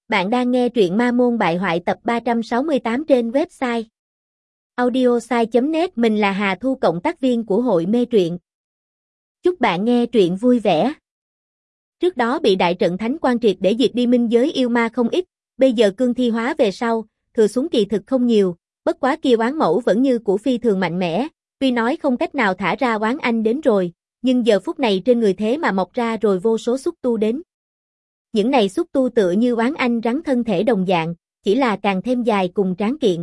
Bạn đang nghe truyện Ma Môn Bại Hoại tập 368 trên website audiosai.net. Mình là Hà Thu, cộng tác viên của hội mê truyện. Chúc bạn nghe truyện vui vẻ. Trước đó bị đại trận thánh quan triệt để diệt đi minh giới yêu ma không ít, bây giờ cương thi hóa về sau, thừa xuống kỳ thực không nhiều, bất quá kia oán mẫu vẫn như cũ phi thường mạnh mẽ, tuy nói không cách nào thả ra oán anh đến rồi, nhưng giờ phút này trên người thế mà mọc ra rồi vô số xúc tu đến. Những này xúc tu tựa như oán anh rắn thân thể đồng dạng, chỉ là càng thêm dài cùng tráng kiện.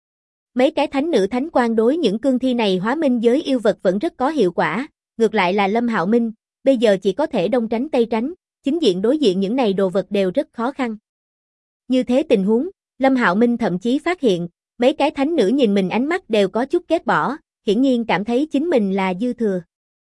Mấy cái thánh nữ thánh quan đối những cương thi này hóa minh giới yêu vật vẫn rất có hiệu quả, ngược lại là Lâm Hạo Minh, bây giờ chỉ có thể đông tránh tây tránh, chính diện đối diện những này đồ vật đều rất khó khăn. Như thế tình huống, Lâm Hạo Minh thậm chí phát hiện, mấy cái thánh nữ nhìn mình ánh mắt đều có chút ghét bỏ, hiển nhiên cảm thấy chính mình là dư thừa.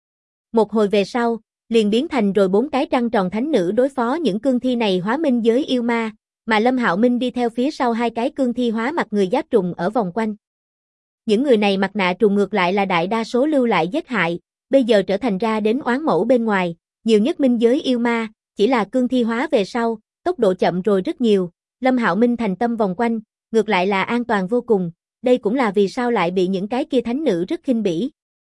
Một hồi về sau, liền biến thành rồi 4 cái trăng tròn thánh nữ đối phó những cương thi này hóa minh giới yêu ma, mà Lâm Hạo Minh đi theo phía sau 2 cái cương thi hóa mặt người giáp trùng ở vòng quanh. Những người này mặt nạ trùng ngược lại là đại đa số lưu lại giết hại, bây giờ trở thành ra đến oán mẫu bên ngoài, nhiều nhất minh giới yêu ma, chỉ là cương thi hóa về sau, tốc độ chậm rồi rất nhiều, Lâm Hạo Minh thành tâm vòng quanh, ngược lại là an toàn vô cùng, đây cũng là vì sao lại bị những cái kia thánh nữ rất khinh bỉ.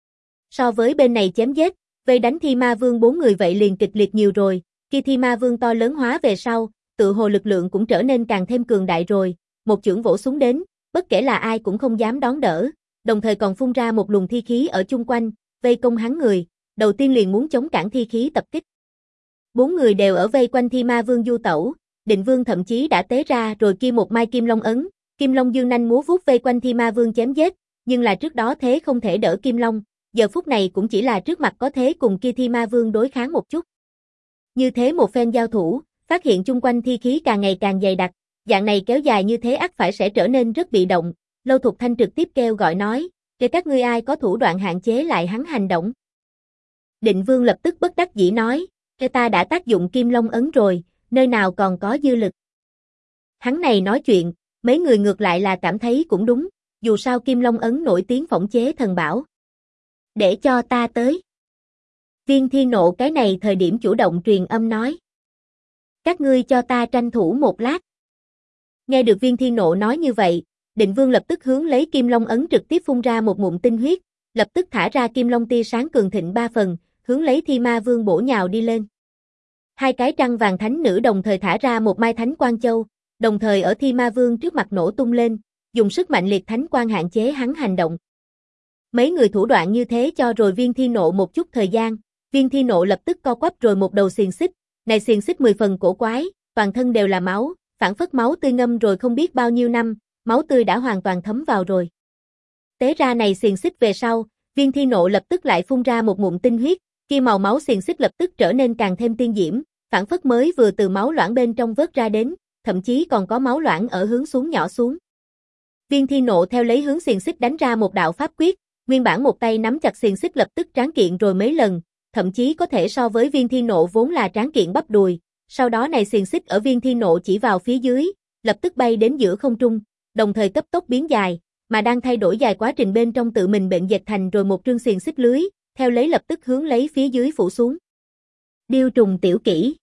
So với bên này chém giết, vây đánh Thi Ma Vương 4 người vậy liền kịch liệt nhiều rồi, khi Thi Ma Vương to lớn hóa về sau, tự hồ lực lượng cũng trở nên càng thêm cường đại rồi, một chưởng vỗ xuống đến, bất kể là ai cũng không dám đón đỡ, đồng thời còn phun ra một luồng thi khí ở chung quanh, vây công hắn người, đầu tiên liền muốn chống cản thi khí tập kích. 4 người đều ở vây quanh Thi Ma Vương du tẩu, Định Vương thậm chí đã tế ra rồi kia một mai Kim Long ấn, Kim Long dương nanh múa vuốt vây quanh Thi Ma Vương chém giết, nhưng là trước đó thế không thể đỡ Kim Long. Giờ phút này cũng chỉ là trước mặt có thế cùng kia Thi Ma Vương đối kháng một chút. Như thế một phen giao thủ, phát hiện chung quanh thi khí càng ngày càng dày đặc, dạng này kéo dài như thế ắt phải sẽ trở nên rất bị động. Lâu Thục Thanh trực tiếp kêu gọi nói, để các ngươi ai có thủ đoạn hạn chế lại hắn hành động. Định Vương lập tức bất đắc dĩ nói, ta đã tác dụng Kim Long ấn rồi, nơi nào còn có dư lực. Hắn này nói chuyện, mấy người ngược lại là cảm thấy cũng đúng, dù sao Kim Long ấn nổi tiếng phỏng chế thần bảo. Để cho ta tới. Viên Thi Nộ cái này thời điểm chủ động truyền âm nói. Các ngươi cho ta tranh thủ một lát. Nghe được Viên Thi Nộ nói như vậy, Định Vương lập tức hướng lấy Kim Long ấn trực tiếp phun ra một ngụm tinh huyết, lập tức thả ra Kim Long tia sáng cường thịnh 3 phần, hướng lấy Thi Ma Vương bổ nhào đi lên. 2 cái trăng vàng thánh nữ đồng thời thả ra một mai thánh quang châu, đồng thời ở Thi Ma Vương trước mặt nổ tung lên, dùng sức mạnh liệt thánh quang hạn chế hắn hành động. Mấy người thủ đoạn như thế cho rồi Viên Thi Nộ một chút thời gian, Viên Thi Nộ lập tức co quắp rồi một đầu xiềng xích, này xiềng xích 10 phần cổ quái, toàn thân đều là máu, phảng phất máu tươi ngâm rồi không biết bao nhiêu năm, máu tươi đã hoàn toàn thấm vào rồi. Tế ra này xiềng xích về sau, Viên Thi Nộ lập tức lại phun ra một ngụm tinh huyết, kia màu máu xiềng xích lập tức trở nên càng thêm tiên diễm, phảng phất mới vừa từ máu loãng bên trong vớt ra đến, thậm chí còn có máu loãng ở hướng xuống nhỏ xuống. Viên Thi Nộ theo lấy hướng xiềng xích đánh ra một đạo pháp quyết. Nguyên bản một tay nắm chặt xiềng xích lập tức tráng kiện rồi mấy lần, thậm chí có thể so với Viên Thi Nộ vốn là tráng kiện bắp đùi, sau đó này xiềng xích ở Viên Thi Nộ chỉ vào phía dưới, lập tức bay đến giữa không trung, đồng thời cấp tốc biến dài, mà đang thay đổi dài quá trình bên trong tự mình bệnh dệt thành rồi một trương xiềng xích lưới, theo lấy lập tức hướng lấy phía dưới phủ xuống. Điêu trùng tiểu kỹ.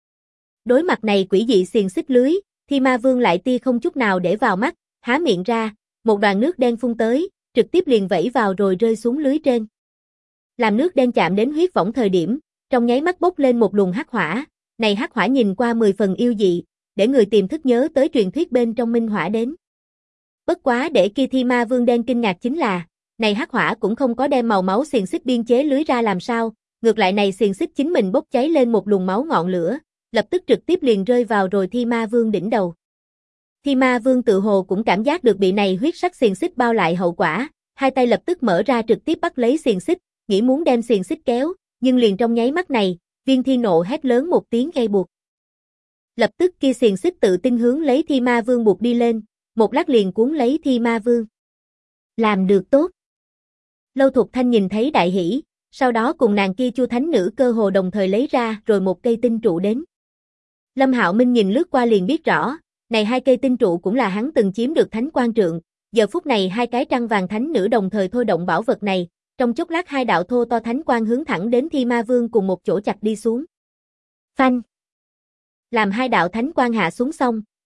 Đối mặt này quỷ dị xiềng xích lưới, Thi Ma Vương lại tia không chút nào để vào mắt, há miệng ra, một đoàn nước đen phun tới, trực tiếp liền vẩy vào rồi rơi xuống lưới trên. Làm nước đen chạm đến huyết võng thời điểm, trong nháy mắt bốc lên một luồng hắc hỏa, này hắc hỏa nhìn qua 10 phần yêu dị, để người tiềm thức nhớ tới truyền thuyết bên trong minh hỏa đến. Bất quá để kia Thi Ma Vương đen kinh ngạc chính là, này hắc hỏa cũng không có đem màu máu xiềng xích biên chế lưới ra làm sao, ngược lại này xiềng xích chính mình bốc cháy lên một luồng máu ngọn lửa, lập tức trực tiếp liền rơi vào rồi Thi Ma Vương đỉnh đầu. Thi Ma Vương tự hồ cũng cảm giác được bị này huyết sắc xiềng xích bao lại hậu quả, hai tay lập tức mở ra trực tiếp bắt lấy xiềng xích, nghĩ muốn đem xiềng xích kéo, nhưng liền trong nháy mắt này, Viên Thi Nộ hét lớn một tiếng gây buộc. Lập tức kia xiềng xích tự tin hướng lấy Thi Ma Vương buộc đi lên, một lát liền cuốn lấy Thi Ma Vương. Làm được tốt. Lâu Thục Thanh nhìn thấy đại hỉ, sau đó cùng nàng kia Chu Thánh Nữ cơ hồ đồng thời lấy ra rồi một cây tinh trụ đến. Lâm Hạo Minh nhìn lướt qua liền biết rõ, này 2 cây tinh trụ cũng là hắn từng chiếm được thánh quan trượng, giờ phút này 2 cái trăng vàng thánh nữ đồng thời thôi động bảo vật này, trong chốc lát 2 đạo thô to thánh quang hướng thẳng đến Thi Ma Vương cùng một chỗ chặt đi xuống. Phanh! Làm 2 đạo thánh quang hạ xuống xong,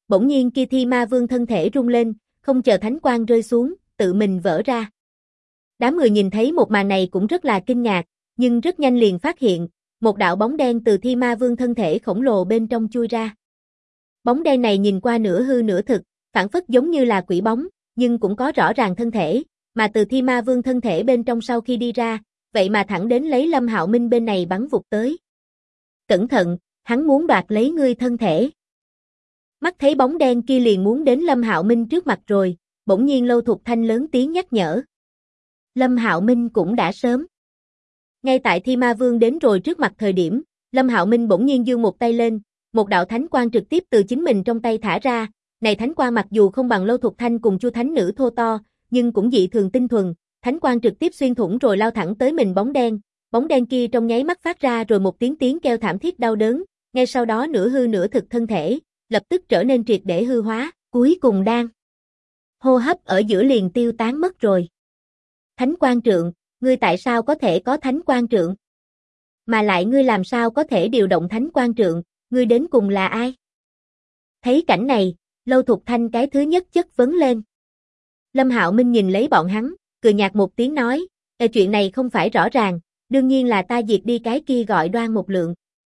Bỗng nhiên kia Thi Ma Vương thân thể rung lên, không chờ thánh quang rơi xuống, tự mình vỡ ra. Đám người nhìn thấy một màn này cũng rất là kinh ngạc, nhưng rất nhanh liền phát hiện, một đạo bóng đen từ Thi Ma Vương thân thể khổng lồ bên trong chui ra. Bóng đen này nhìn qua nửa hư nửa thực, phản phất giống như là quỷ bóng, nhưng cũng có rõ ràng thân thể, mà từ Thi Ma Vương thân thể bên trong sau khi đi ra, vậy mà thẳng đến lấy Lâm Hạo Minh bên này bắn vụt tới. Cẩn thận, hắn muốn đoạt lấy ngươi thân thể. Mắt thấy bóng đen kia liền muốn đến Lâm Hạo Minh trước mặt rồi, bỗng nhiên Lâu Thục Thanh lớn tiếng nhắc nhở. Lâm Hạo Minh cũng đã sớm. Ngay tại Thi Ma Vương đến rồi trước mặt thời điểm, Lâm Hạo Minh bỗng nhiên giương một tay lên, một đạo thánh quang trực tiếp từ chính mình trong tay thả ra, này thánh quang mặc dù không bằng Lâu Thục Thanh cùng Chu Thánh Nữ thô to, nhưng cũng dị thường tinh thuần, thánh quang trực tiếp xuyên thủng rồi lao thẳng tới mình bóng đen kia trong nháy mắt phát ra rồi một tiếng kêu thảm thiết đau đớn, ngay sau đó nửa hư nửa thực thân thể, lập tức trở nên triệt để hư hóa, cuối cùng đang hô hấp ở giữa liền tiêu tán mất rồi. Thánh quang trượng, ngươi tại sao có thể có thánh quang trượng? Mà lại ngươi làm sao có thể điều động thánh quang trượng, ngươi đến cùng là ai? Thấy cảnh này, Lâu Thục Thanh cái thứ nhất chất vấn lên. Lâm Hạo Minh nhìn lấy bọn hắn, cười nhạt một tiếng nói, chuyện này không phải rõ ràng, đương nhiên là ta diệt đi cái kia gọi Đoan Một Lượng.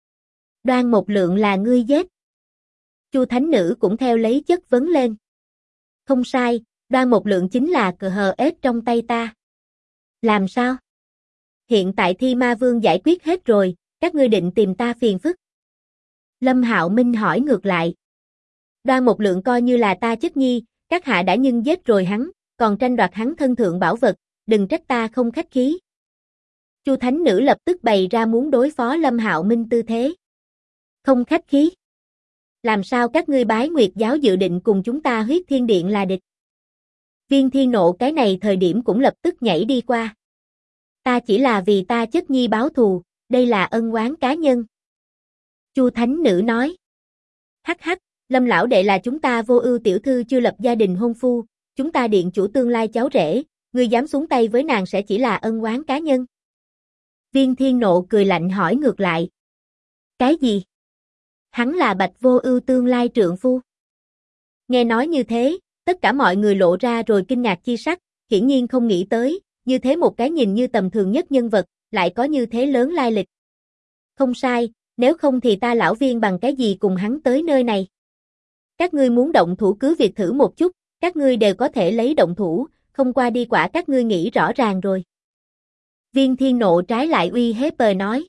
Đoan Một Lượng là ngươi giết. Chu Thánh Nữ cũng theo lấy chất vấn lên. Không sai, Đoan Một Lượng chính là cờ hờ ết trong tay ta. Làm sao? Hiện tại Thi Ma Vương giải quyết hết rồi, các ngươi định tìm ta phiền phức. Lâm Hạo Minh hỏi ngược lại. Đoan Một Lượng coi như là ta chất nhi, các hạ đã nhưng giết rồi hắn, còn tranh đoạt hắn thân thượng bảo vật, đừng trách ta không khách khí. Chu Thánh Nữ lập tức bày ra muốn đối phó Lâm Hạo Minh tư thế. Không khách khí. Làm sao các ngươi Bái Nguyệt giáo dự định cùng chúng ta Huyết Thiên Điện là địch? Viên Thiên Nộ cái này thời điểm cũng lập tức nhảy đi qua. Ta chỉ là vì ta chất nhi báo thù, đây là ân oán cá nhân. Chu Thánh Nữ nói. Hắc hắc, Lâm lão đệ là chúng ta Vô Ưu tiểu thư chưa lập gia đình hôn phu, chúng ta điện chủ tương lai cháu rể, ngươi dám xuống tay với nàng sẽ chỉ là ân oán cá nhân. Viên Thiên Nộ cười lạnh hỏi ngược lại. Cái gì? Hắn là Bạch Vô Ưu tương lai trượng phu. Nghe nói như thế, tất cả mọi người lộ ra rồi kinh ngạc chi sắc, hiển nhiên không nghĩ tới, như thế một cái nhìn như tầm thường nhất nhân vật, lại có như thế lớn lai lịch. Không sai, nếu không thì ta lão Viên bằng cái gì cùng hắn tới nơi này. Các ngươi muốn động thủ cứ việc thử một chút, các ngươi đều có thể lấy động thủ, không qua đi quả các ngươi nghĩ rõ ràng rồi. Viên Thiên Nộ trái lại uy hiếp nói.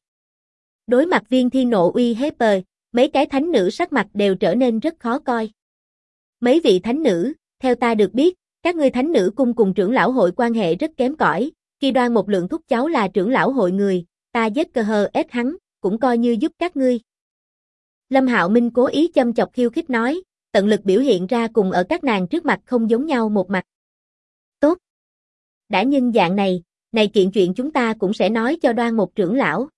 Đối mặt Viên Thiên Nộ uy hiếp, mấy cái thánh nữ sắc mặt đều trở nên rất khó coi. Mấy vị thánh nữ, theo ta được biết, các ngươi thánh nữ cung cùng trưởng lão hội quan hệ rất kém cỏi, khi Đoan Một Lượng thúc cháu là trưởng lão hội người, ta giết cờ hờ ết hắn, cũng coi như giúp các ngươi. Lâm Hạo Minh cố ý châm chọc khiêu khích nói, tận lực biểu hiện ra cùng ở các nàng trước mặt không giống nhau một mặt. Tốt. Đã nhân dạng này kiện chuyện chúng ta cũng sẽ nói cho Đoan Một trưởng lão.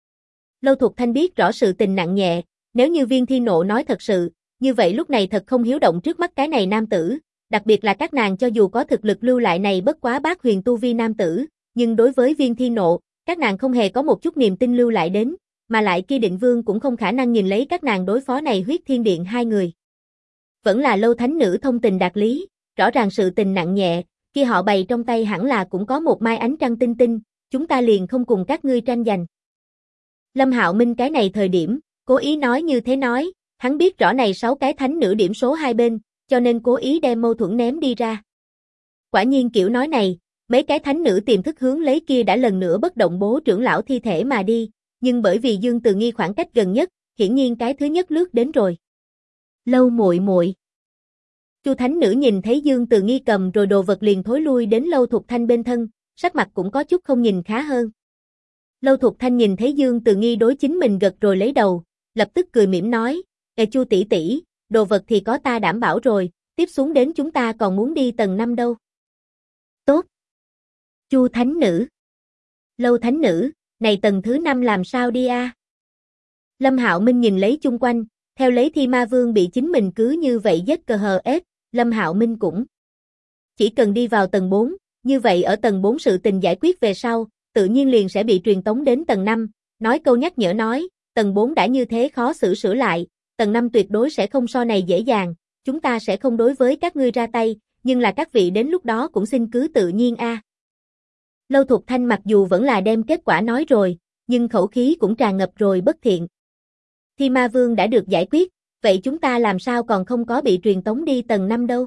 Lâu Thục Thanh biết rõ sự tình nặng nhẹ, nếu như Viên Thiên Nộ nói thật sự, như vậy lúc này thật không hiếu động trước mắt cái này nam tử, đặc biệt là các nàng cho dù có thực lực lưu lại này bất quá bát huyền tu vi nam tử, nhưng đối với Viên Thiên Nộ, các nàng không hề có một chút niềm tin lưu lại đến, mà lại kia Định Vương cũng không khả năng nhìn lấy các nàng đối phó này Huyết Thiên Điện hai người. Vẫn là Lâu Thánh Nữ thông tình đạt lý, rõ ràng sự tình nặng nhẹ, kia họ bày trong tay hẳn là cũng có một mai ánh trăng tinh tinh, chúng ta liền không cùng các ngươi tranh giành. Lâm Hạo Minh cái này thời điểm, cố ý nói như thế nói, hắn biết rõ này 6 cái thánh nữ điểm số hai bên, cho nên cố ý đem mâu thuẫn ném đi ra. Quả nhiên kiểu nói này, mấy cái thánh nữ tiềm thức hướng lấy kia đã lần nữa bất động bố trưởng lão thi thể mà đi, nhưng bởi vì Dương Từ Nghi khoảng cách gần nhất, hiển nhiên cái thứ nhất lướt đến rồi. Lâu muội muội. Chu Thánh Nữ nhìn thấy Dương Từ Nghi cầm rồi đồ vật liền thối lui đến Lâu Thục Thanh bên thân, sắc mặt cũng có chút không nhìn khá hơn. Lâu Thục Thanh nhìn thấy Dương Từ Nghi đối chính mình gật rồi lấy đầu, lập tức cười mỉm nói, Chu tỷ tỷ, đồ vật thì có ta đảm bảo rồi, tiếp xuống đến chúng ta còn muốn đi tầng 5 đâu. Tốt. Chu Thánh Nữ. Lâu Thánh Nữ, này tầng thứ 5 làm sao đi a? Lâm Hạo Minh nhìn lấy chung quanh, theo lấy Thi Ma Vương bị chính mình cứ như vậy giết cờ hờ ết, Lâm Hạo Minh cũng chỉ cần đi vào tầng 4, như vậy ở tầng 4 sự tình giải quyết về sau, tự nhiên liền sẽ bị truyền tống đến tầng 5, nói câu nhắc nhở nói, tầng 4 đã như thế khó xử sửa lại, tầng 5 tuyệt đối sẽ không so này dễ dàng, chúng ta sẽ không đối với các ngươi ra tay, nhưng là các vị đến lúc đó cũng xin cứ tự nhiên a. Lâu Thục Thanh mặc dù vẫn là đem kết quả nói rồi, nhưng khẩu khí cũng tràn ngập rồi bất thiện. Thi Ma Vương đã được giải quyết, vậy chúng ta làm sao còn không có bị truyền tống đi tầng 5 đâu?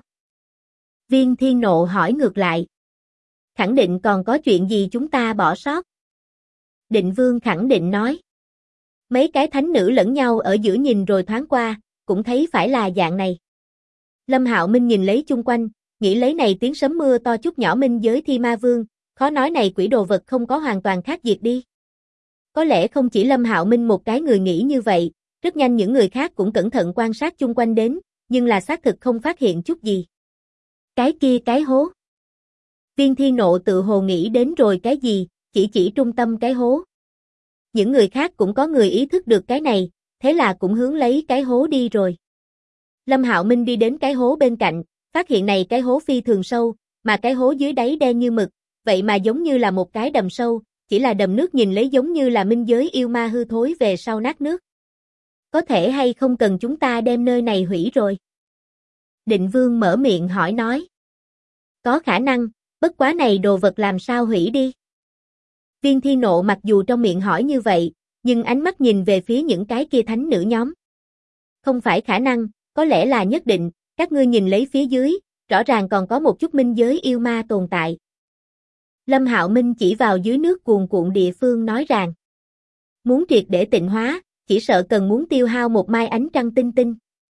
Viên Thiên Nộ hỏi ngược lại. Khẳng định còn có chuyện gì chúng ta bỏ sót. Định Vương khẳng định nói. Mấy cái thánh nữ lẫn nhau ở giữa nhìn rồi thoáng qua, cũng thấy phải là dạng này. Lâm Hạo Minh nhìn lấy chung quanh, nghĩ lấy này tiếng sấm mưa to chút nhỏ minh giới Thi Ma Vương, khó nói này quỷ đồ vật không có hoàn toàn khác diệt đi. Có lẽ không chỉ Lâm Hạo Minh một cái người nghĩ như vậy, rất nhanh những người khác cũng cẩn thận quan sát chung quanh đến, nhưng là xác thực không phát hiện chút gì. Cái kia cái hố. Viên Thiên Nộ tự hồ nghĩ đến rồi cái gì, chỉ trung tâm cái hố. Những người khác cũng có người ý thức được cái này, thế là cũng hướng lấy cái hố đi rồi. Lâm Hạo Minh đi đến cái hố bên cạnh, phát hiện này cái hố phi thường sâu, mà cái hố dưới đáy đen như mực, vậy mà giống như là một cái đầm sâu, chỉ là đầm nước nhìn lấy giống như là minh giới yêu ma hư thối về sau nát nước. Có thể hay không cần chúng ta đem nơi này hủy rồi? Định Vương mở miệng hỏi nói. Có khả năng, bất quá này đồ vật làm sao hủy đi? Viên Thiên Nộ mặc dù trong miệng hỏi như vậy, nhưng ánh mắt nhìn về phía những cái kia thánh nữ nhóm. Không phải khả năng, có lẽ là nhất định, các ngươi nhìn lấy phía dưới, rõ ràng còn có một chút minh giới yêu ma tồn tại. Lâm Hạo Minh chỉ vào dưới nước cuồn cuộn địa phương nói rằng, muốn triệt để tịnh hóa, chỉ sợ cần muốn tiêu hao một mai ánh trăng tinh tinh.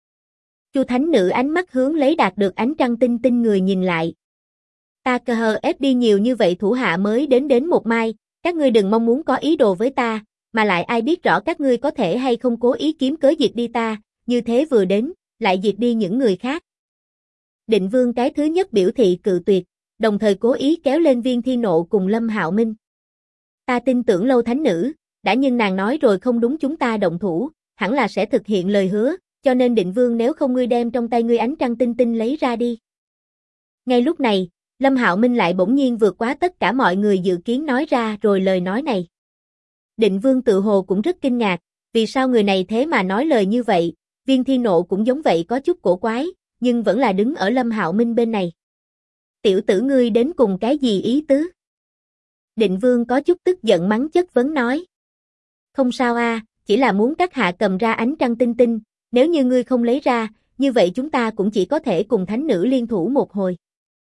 Chu thánh nữ ánh mắt hướng lấy đạt được ánh trăng tinh tinh người nhìn lại. Ta cơ hờ ép đi nhiều như vậy thủ hạ mới đến một mai, các ngươi đừng mong muốn có ý đồ với ta, mà lại ai biết rõ các ngươi có thể hay không cố ý kiếm cớ diệt đi ta, như thế vừa đến, lại diệt đi những người khác. Định Vương cái thứ nhất biểu thị cự tuyệt, đồng thời cố ý kéo lên Viên Thiên Nộ cùng Lâm Hạo Minh. Ta tin tưởng Lâu thánh nữ, đã nhưng nàng nói rồi không đúng chúng ta động thủ, hẳn là sẽ thực hiện lời hứa, cho nên Định Vương nếu không ngươi đem trong tay ngươi ánh trăng tinh tinh lấy ra đi. Ngay lúc này, Lâm Hạo Minh lại bỗng nhiên vượt quá tất cả mọi người dự kiến nói ra rồi lời nói này. Định Vương tự hồ cũng rất kinh ngạc, vì sao người này thế mà nói lời như vậy, Viên Thiên Nộ cũng giống vậy có chút cổ quái, nhưng vẫn là đứng ở Lâm Hạo Minh bên này. Tiểu tử ngươi đến cùng cái gì ý tứ? Định Vương có chút tức giận mắng chất vấn nói. Không sao a, chỉ là muốn các hạ cầm ra ánh trăng tinh tinh, nếu như ngươi không lấy ra, như vậy chúng ta cũng chỉ có thể cùng thánh nữ liên thủ một hồi.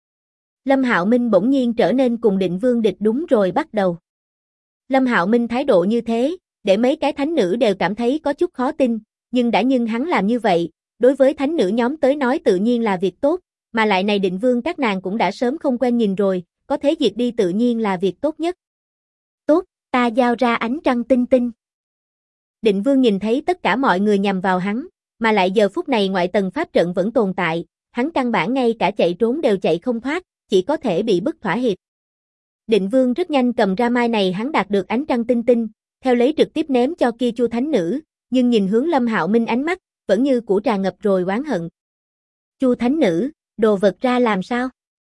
Lâm Hạo Minh bỗng nhiên trở nên cùng Định Vương địch đúng rồi bắt đầu. Lâm Hạo Minh thái độ như thế, để mấy cái thánh nữ đều cảm thấy có chút khó tin, nhưng đã nhưng hắn làm như vậy, đối với thánh nữ nhóm tới nói tự nhiên là việc tốt, mà lại này Định Vương các nàng cũng đã sớm không quen nhìn rồi, có thế diệt đi tự nhiên là việc tốt nhất. Tốt, ta giao ra ánh trăng tinh tinh. Định Vương nhìn thấy tất cả mọi người nhằm vào hắn, mà lại giờ phút này ngoại tầng pháp trận vẫn tồn tại, hắn căn bản ngay cả chạy trốn đều chạy không thoát, chỉ có thể bị bức thỏa hiệp. Định Vương rất nhanh cầm ra mai này hắn đạt được ánh trăng tinh tinh, theo lấy trực tiếp ném cho kia Chu thánh nữ, nhưng nhìn hướng Lâm Hạo Minh ánh mắt, vẫn như cũ tràn ngập rồi oán hận. Chu thánh nữ, đồ vật ra làm sao?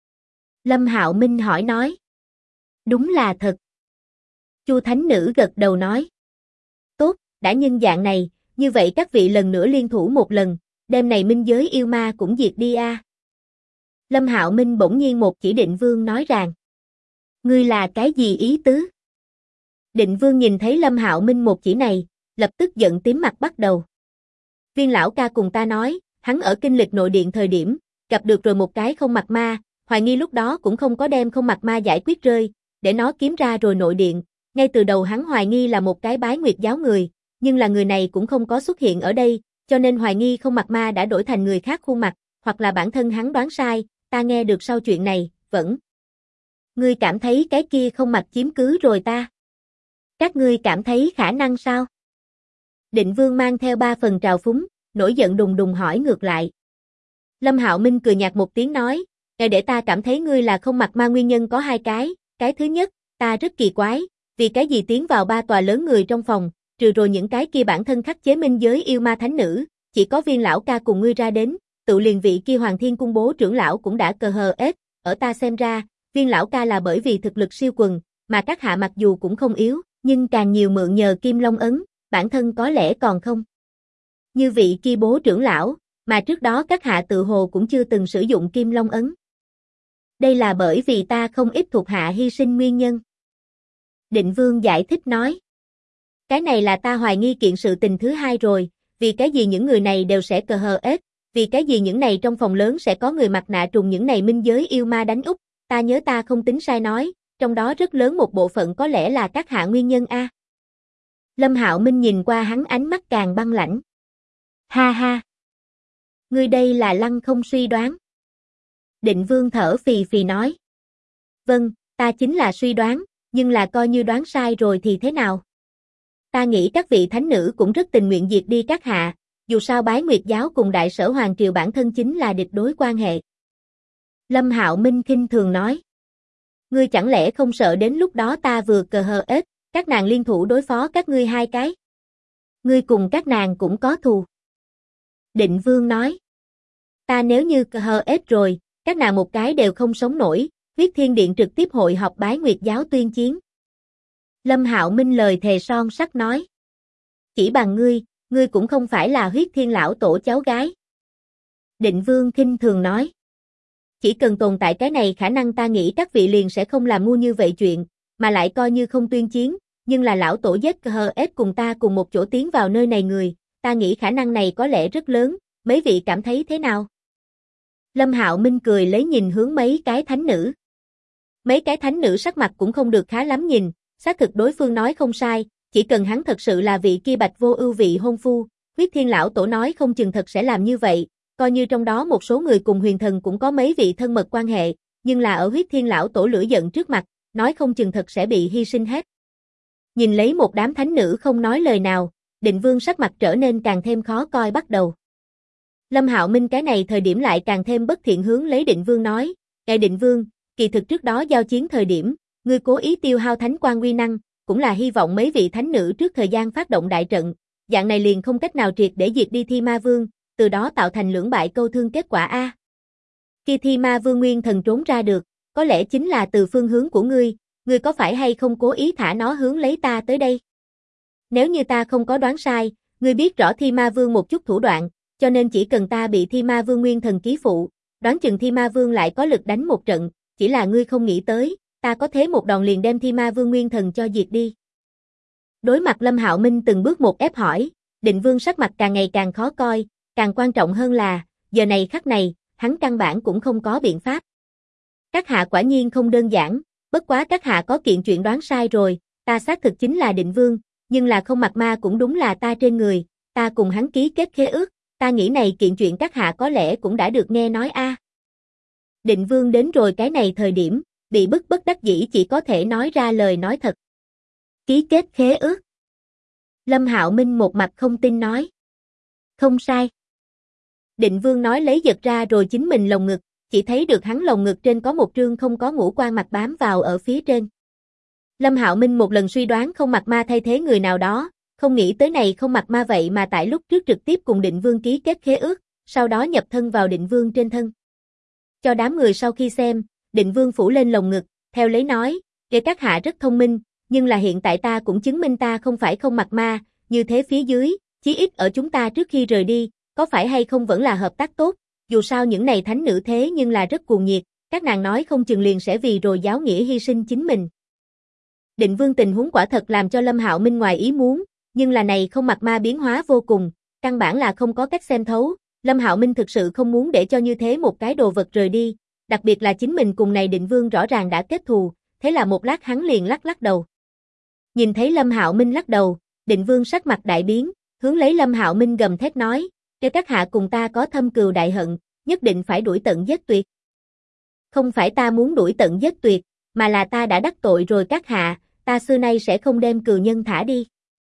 Lâm Hạo Minh hỏi nói. Đúng là thật. Chu thánh nữ gật đầu nói. Tốt, đã nhân dạng này, như vậy các vị lần nữa liên thủ một lần, đêm này minh giới yêu ma cũng diệt đi a. Lâm Hạo Minh bỗng nhiên một chỉ Định Vương nói rằng. Ngươi là cái gì ý tứ? Định Vương nhìn thấy Lâm Hạo Minh một chỉ này, lập tức giận tím mặt bắt đầu. Viên lão ca cùng ta nói, hắn ở kinh lịch nội điện thời điểm, gặp được rồi một cái không mặt ma, hoài nghi lúc đó cũng không có đem không mặt ma giải quyết rơi, để nó kiếm ra rồi nội điện, ngay từ đầu hắn hoài nghi là một cái bái nguyệt giáo người, nhưng là người này cũng không có xuất hiện ở đây, cho nên hoài nghi không mặt ma đã đổi thành người khác khuôn mặt, hoặc là bản thân hắn đoán sai, ta nghe được sau chuyện này, vẫn. Ngươi cảm thấy cái kia không mặt chiếm cứ rồi ta? Các ngươi cảm thấy khả năng sao? Định Vương mang theo 3 phần trào phúng, nổi giận đùng đùng hỏi ngược lại. Lâm Hạo Minh cười nhạt một tiếng nói, để ta cảm thấy ngươi là không mặt ma nguyên nhân có 2 cái thứ nhất, ta rất kỳ quái, vì cái gì tiến vào 3 tòa lớn người trong phòng, trừ rồi những cái kia bản thân khắc chế minh giới yêu ma thánh nữ, chỉ có Viên lão ca cùng ngươi ra đến, tự liền vị kia Hoàng Thiên cung bố trưởng lão cũng đã cờ hờ ép, ở ta xem ra, Viên lão ca là bởi vì thực lực siêu quần, mà các hạ mặc dù cũng không yếu, nhưng càng nhiều mượn nhờ Kim Long ấn, bản thân có lẽ còn không. Như vị kia bố trưởng lão, mà trước đó các hạ tự hồ cũng chưa từng sử dụng Kim Long ấn. Đây là bởi vì ta không ít thuộc hạ hy sinh nguyên nhân. Định Vương giải thích nói. Cái này là ta hoài nghi kiện sự tình thứ hai rồi, vì cái gì những người này đều sẽ cờ hờ ết, vì cái gì những này trong phòng lớn sẽ có người mặt nạ trùng những này minh giới yêu ma đánh úp, ta nhớ ta không tính sai nói, trong đó rất lớn một bộ phận có lẽ là các hạ nguyên nhân a. Lâm Hạo Minh nhìn qua hắn ánh mắt càng băng lãnh. Ha ha. Ngươi đây là lăng không suy đoán. Định Vương thở phì phì nói. Vâng, ta chính là suy đoán, nhưng là coi như đoán sai rồi thì thế nào? Ta nghĩ các vị thánh nữ cũng rất tình nguyện diệt đi các hạ, dù sao Bái Nguyệt giáo cùng Đại Sở Hoàng triều bản thân chính là địch đối quan hệ. Lâm Hạo Minh khinh thường nói. Ngươi chẳng lẽ không sợ đến lúc đó ta vừa cờ hờ ết, các nàng liên thủ đối phó các ngươi hai cái? Ngươi cùng các nàng cũng có thù. Định Vương nói. Ta nếu như cờ hờ ết rồi, các nàng một cái đều không sống nổi, Huyết Thiên Điện trực tiếp hội họp Bái Nguyệt giáo tuyên chiến. Lâm Hạo Minh lời thề son sắt nói. Chỉ bằng ngươi cũng không phải là Huyết Thiên lão tổ cháu gái. Định Vương khinh thường nói. Chỉ cần tồn tại cái này khả năng ta nghĩ các vị liền sẽ không làm ngu như vậy chuyện, mà lại coi như không tuyên chiến, nhưng là lão tổ giết HS cùng ta cùng một chỗ tiến vào nơi này người, ta nghĩ khả năng này có lẽ rất lớn, mấy vị cảm thấy thế nào? Lâm Hạo Minh cười lấy nhìn hướng mấy cái thánh nữ. Mấy cái thánh nữ sắc mặt cũng không được khá lắm nhìn, xác thực đối phương nói không sai, chỉ cần hắn thật sự là vị kia Bạch Vô Ưu vị hôn phu, Huyết Thiên lão tổ nói không chừng thật sẽ làm như vậy, coi như trong đó một số người cùng huyền thần cũng có mấy vị thân mật quan hệ, nhưng là ở Huyết Thiên lão tổ lửa giận trước mặt, nói không chừng thật sẽ bị hy sinh hết. Nhìn lấy một đám thánh nữ không nói lời nào, Định Vương sắc mặt trở nên càng thêm khó coi bắt đầu. Lâm Hạo Minh cái này thời điểm lại càng thêm bất thiện hướng lấy Định Vương nói, "Ngài Định Vương, kỳ thực trước đó giao chiến thời điểm, ngươi cố ý tiêu hao thánh quan uy năng, cũng là hy vọng mấy vị thánh nữ trước thời gian phát động đại trận, dạng này liền không cách nào triệt để diệt đi Thi Ma Vương, từ đó tạo thành lưỡng bại câu thương kết quả a." Khi Thi Ma Vương nguyên thần trốn ra được, có lẽ chính là từ phương hướng của ngươi có phải hay không cố ý thả nó hướng lấy ta tới đây? Nếu như ta không có đoán sai, ngươi biết rõ Thi Ma Vương một chút thủ đoạn, cho nên chỉ cần ta bị Thi Ma Vương nguyên thần ký phụ, đoán chừng Thi Ma Vương lại có lực đánh một trận, chỉ là ngươi không nghĩ tới, ta có thế một đòn liền đem Thi Ma Vương nguyên thần cho diệt đi. Đối mặt Lâm Hạo Minh từng bước một ép hỏi, Định Vương sắc mặt càng ngày càng khó coi, càng quan trọng hơn là, giờ này khắc này, hắn căn bản cũng không có biện pháp. Các hạ quả nhiên không đơn giản, bất quá các hạ có kiện chuyện đoán sai rồi, ta xác thực chính là Định Vương, nhưng là không mặt ma cũng đúng là ta trên người, ta cùng hắn ký kết khế ước, ta nghĩ này kiện chuyện các hạ có lẽ cũng đã được nghe nói a. Định Vương đến rồi cái này thời điểm, bị bức bất đắc dĩ chỉ có thể nói ra lời nói thật. Ký kết khế ước. Lâm Hạo Minh một mặt không tin nói. Không sai. Định Vương nói lấy giật ra rồi chính mình lồng ngực, chỉ thấy được hắn lồng ngực trên có một trương không có ngũ quan mặt bám vào ở phía trên. Lâm Hạo Minh một lần suy đoán không mặt ma thay thế người nào đó, không nghĩ tới này không mặt ma vậy mà tại lúc trước trực tiếp cùng Định Vương ký kết khế ước, sau đó nhập thân vào Định Vương trên thân. Cho đám người sau khi xem, Định Vương phủ lên lồng ngực, theo lấy nói, kể các hạ rất thông minh, nhưng là hiện tại ta cũng chứng minh ta không phải không mặt ma, như thế phía dưới, chí ít ở chúng ta trước khi rời đi, có phải hay không vẫn là hợp tác tốt, dù sao những này thánh nữ thế nhưng là rất cuồng nhiệt, các nàng nói không chừng liền sẽ vì rồi giáo nghĩa hy sinh chính mình. Định Vương tình huống quả thật làm cho Lâm Hạo Minh ngoài ý muốn, nhưng là này không mặt ma biến hóa vô cùng, căn bản là không có cách xem thấu, Lâm Hạo Minh thực sự không muốn để cho như thế một cái đồ vật rời đi, đặc biệt là chính mình cùng này Định Vương rõ ràng đã kết thù, thế là một lát hắn liền lắc đầu. Nhìn thấy Lâm Hạo Minh lắc đầu, Định Vương sắc mặt đại biến, hướng lấy Lâm Hạo Minh gầm thét nói, "Kêu các hạ cùng ta có thâm cừu đại hận, nhất định phải đuổi tận giết tuyệt." Không phải ta muốn đuổi tận giết tuyệt, mà là ta đã đắc tội rồi các hạ, ta xưa nay sẽ không đem cừu nhân thả đi.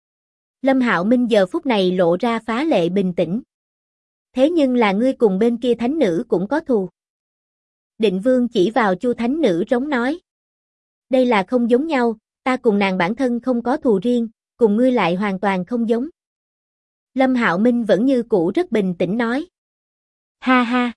Lâm Hạo Minh giờ phút này lộ ra phá lệ bình tĩnh. Thế nhưng là ngươi cùng bên kia thánh nữ cũng có thù. Định Vương chỉ vào Chu thánh nữ rống nói. Đây là không giống nhau, ta cùng nàng bản thân không có thù riêng, cùng ngươi lại hoàn toàn không giống. Lâm Hạo Minh vẫn như cũ rất bình tĩnh nói. Ha ha.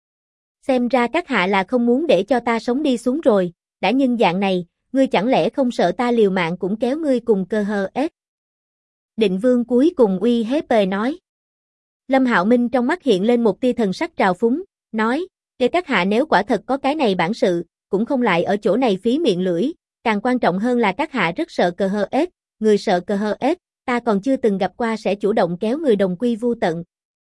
Xem ra các hạ là không muốn để cho ta sống đi xuống rồi, đã nhân dạng này, ngươi chẳng lẽ không sợ ta liều mạng cũng kéo ngươi cùng cơ hờ ết. Định Vương cuối cùng uy hiếp nói. Lâm Hạo Minh trong mắt hiện lên một tia thần sắc trào phúng, nói, kể các hạ nếu quả thật có cái này bản sự, cũng không lại ở chỗ này phí miệng lưỡi, càng quan trọng hơn là các hạ rất sợ cờ hờ ết, người sợ cờ hờ ết, ta còn chưa từng gặp qua sẽ chủ động kéo người đồng quy vu tận.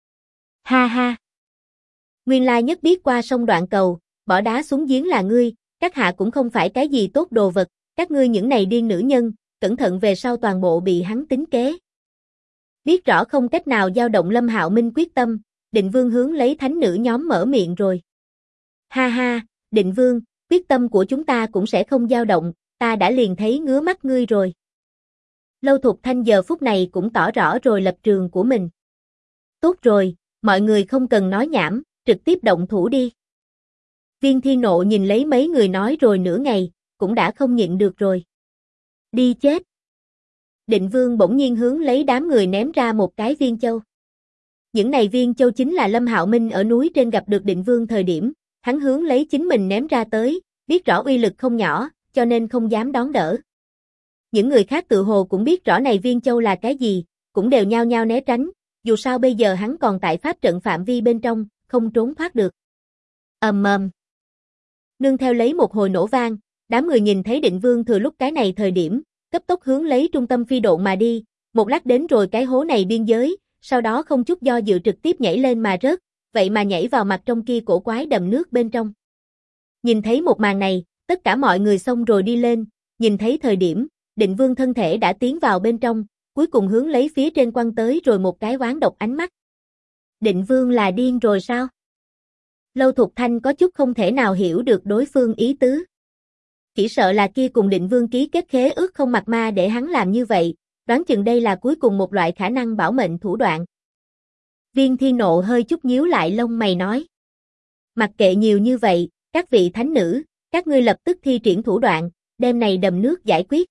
Ha ha! Nguyên lai nhất biết qua sông đoạn cầu, bỏ đá xuống giếng là ngươi, các hạ cũng không phải cái gì tốt đồ vật, các ngươi những này điên nữ nhân, cẩn thận về sau toàn bộ bị hắn tính kế. Biết rõ không cách nào dao động Lâm Hạo Minh quyết tâm, Định Vương hướng lấy thánh nữ nhóm mở miệng rồi. Ha ha, Định Vương, quyết tâm của chúng ta cũng sẽ không dao động, ta đã liền thấy ngứa mắt ngươi rồi. Lâu Thục Thanh giờ phút này cũng tỏ rõ rồi lập trường của mình. Tốt rồi, mọi người không cần nói nhảm, trực tiếp động thủ đi. Viên Thi Nộ nhìn lấy mấy người nói rồi nửa ngày, cũng đã không nhịn được rồi. Đi chết. Định Vương bỗng nhiên hướng lấy đám người ném ra một cái viên châu. Những này viên châu chính là Lâm Hạo Minh ở núi trên gặp được Định Vương thời điểm, hắn hướng lấy chính mình ném ra tới, biết rõ uy lực không nhỏ, cho nên không dám đón đỡ. Những người khác tự hồ cũng biết rõ này viên châu là cái gì, cũng đều nhao nhao né tránh, dù sao bây giờ hắn còn tại pháp trận phạm vi bên trong, không trốn thoát được. Ầm ầm. Nương theo lấy một hồi nổ vang, đám người nhìn thấy Định Vương thừa lúc cái này thời điểm, cấp tốc hướng lấy trung tâm phi độn mà đi, một lát đến rồi cái hố này biên giới, sau đó không chút do dự trực tiếp nhảy lên mà rớt, vậy mà nhảy vào mặt trong kia cổ quái đầm nước bên trong. Nhìn thấy một màn này, tất cả mọi người xông rồi đi lên, nhìn thấy thời điểm, Định Vương thân thể đã tiến vào bên trong, cuối cùng hướng lấy phía trên quăng tới rồi một cái oán độc ánh mắt. Định Vương là điên rồi sao? Lâu Thục Thanh có chút không thể nào hiểu được đối phương ý tứ. Chỉ sợ là kia cùng Định Vương ký kết khế ước không mặt ma để hắn làm như vậy, đoán chừng đây là cuối cùng một loại khả năng bảo mệnh thủ đoạn. Viên Thi Nộ hơi chút nhíu lại lông mày nói. Mặc kệ nhiều như vậy, các vị thánh nữ, các ngươi lập tức thi triển thủ đoạn, đem này đầm nước giải quyết.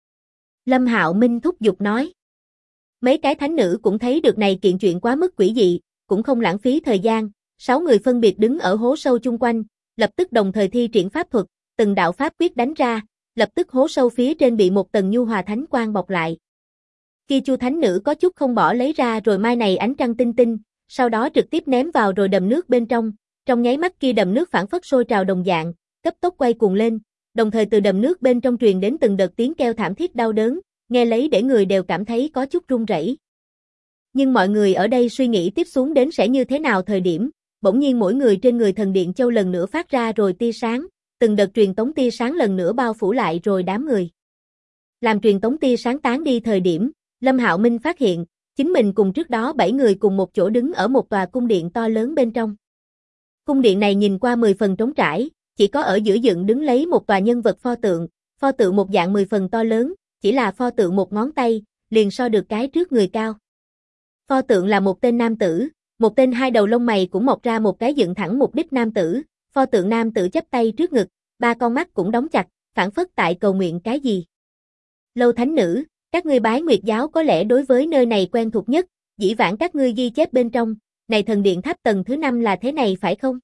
Lâm Hạo Minh thúc giục nói. Mấy cái thánh nữ cũng thấy được này kiện chuyện quá mức quỷ dị, cũng không lãng phí thời gian, 6 người phân biệt đứng ở hố sâu chung quanh, lập tức đồng thời thi triển pháp thuật, từng đạo pháp quyết đánh ra, lập tức hố sâu phía trên bị một tầng nhu hòa thánh quang bọc lại. Khi Chu thánh nữ có chút không bỏ lấy ra rồi mai này ánh trăng tinh tinh, sau đó trực tiếp ném vào rồi đầm nước bên trong nháy mắt kia đầm nước phảng phất sôi trào đồng dạng, cấp tốc quay cuồng lên, đồng thời từ đầm nước bên trong truyền đến từng đợt tiếng kêu thảm thiết đau đớn, nghe lấy để người đều cảm thấy có chút run rẩy. Nhưng mọi người ở đây suy nghĩ tiếp xuống đến sẽ như thế nào thời điểm, bỗng nhiên mỗi người trên người thần điện châu lần nữa phát ra rồi tia sáng, từng đợt truyền tống tia sáng lần nữa bao phủ lại rồi đám người. Làm truyền tống tia sáng tán đi thời điểm, Lâm Hạo Minh phát hiện, chính mình cùng trước đó 7 người cùng một chỗ đứng ở một tòa cung điện to lớn bên trong. Cung điện này nhìn qua 10 phần trống trải, chỉ có ở giữa dựng đứng lấy một tòa nhân vật pho tượng một dạng 10 phần to lớn, chỉ là pho tượng một ngón tay, liền so được cái trước người cao. Pho tượng là một tên nam tử, một tên hai đầu lông mày cũng mọc ra một cái dựng thẳng mục đích nam tử, pho tượng nam tử chắp tay trước ngực, ba con mắt cũng đóng chặt, phảng phất tại cầu nguyện cái gì. Lâu thánh nữ, các ngươi bái Nguyệt giáo có lẽ đối với nơi này quen thuộc nhất, dĩ vãng các ngươi ghi chép bên trong, này thần điện tháp tầng thứ 5 là thế này phải không?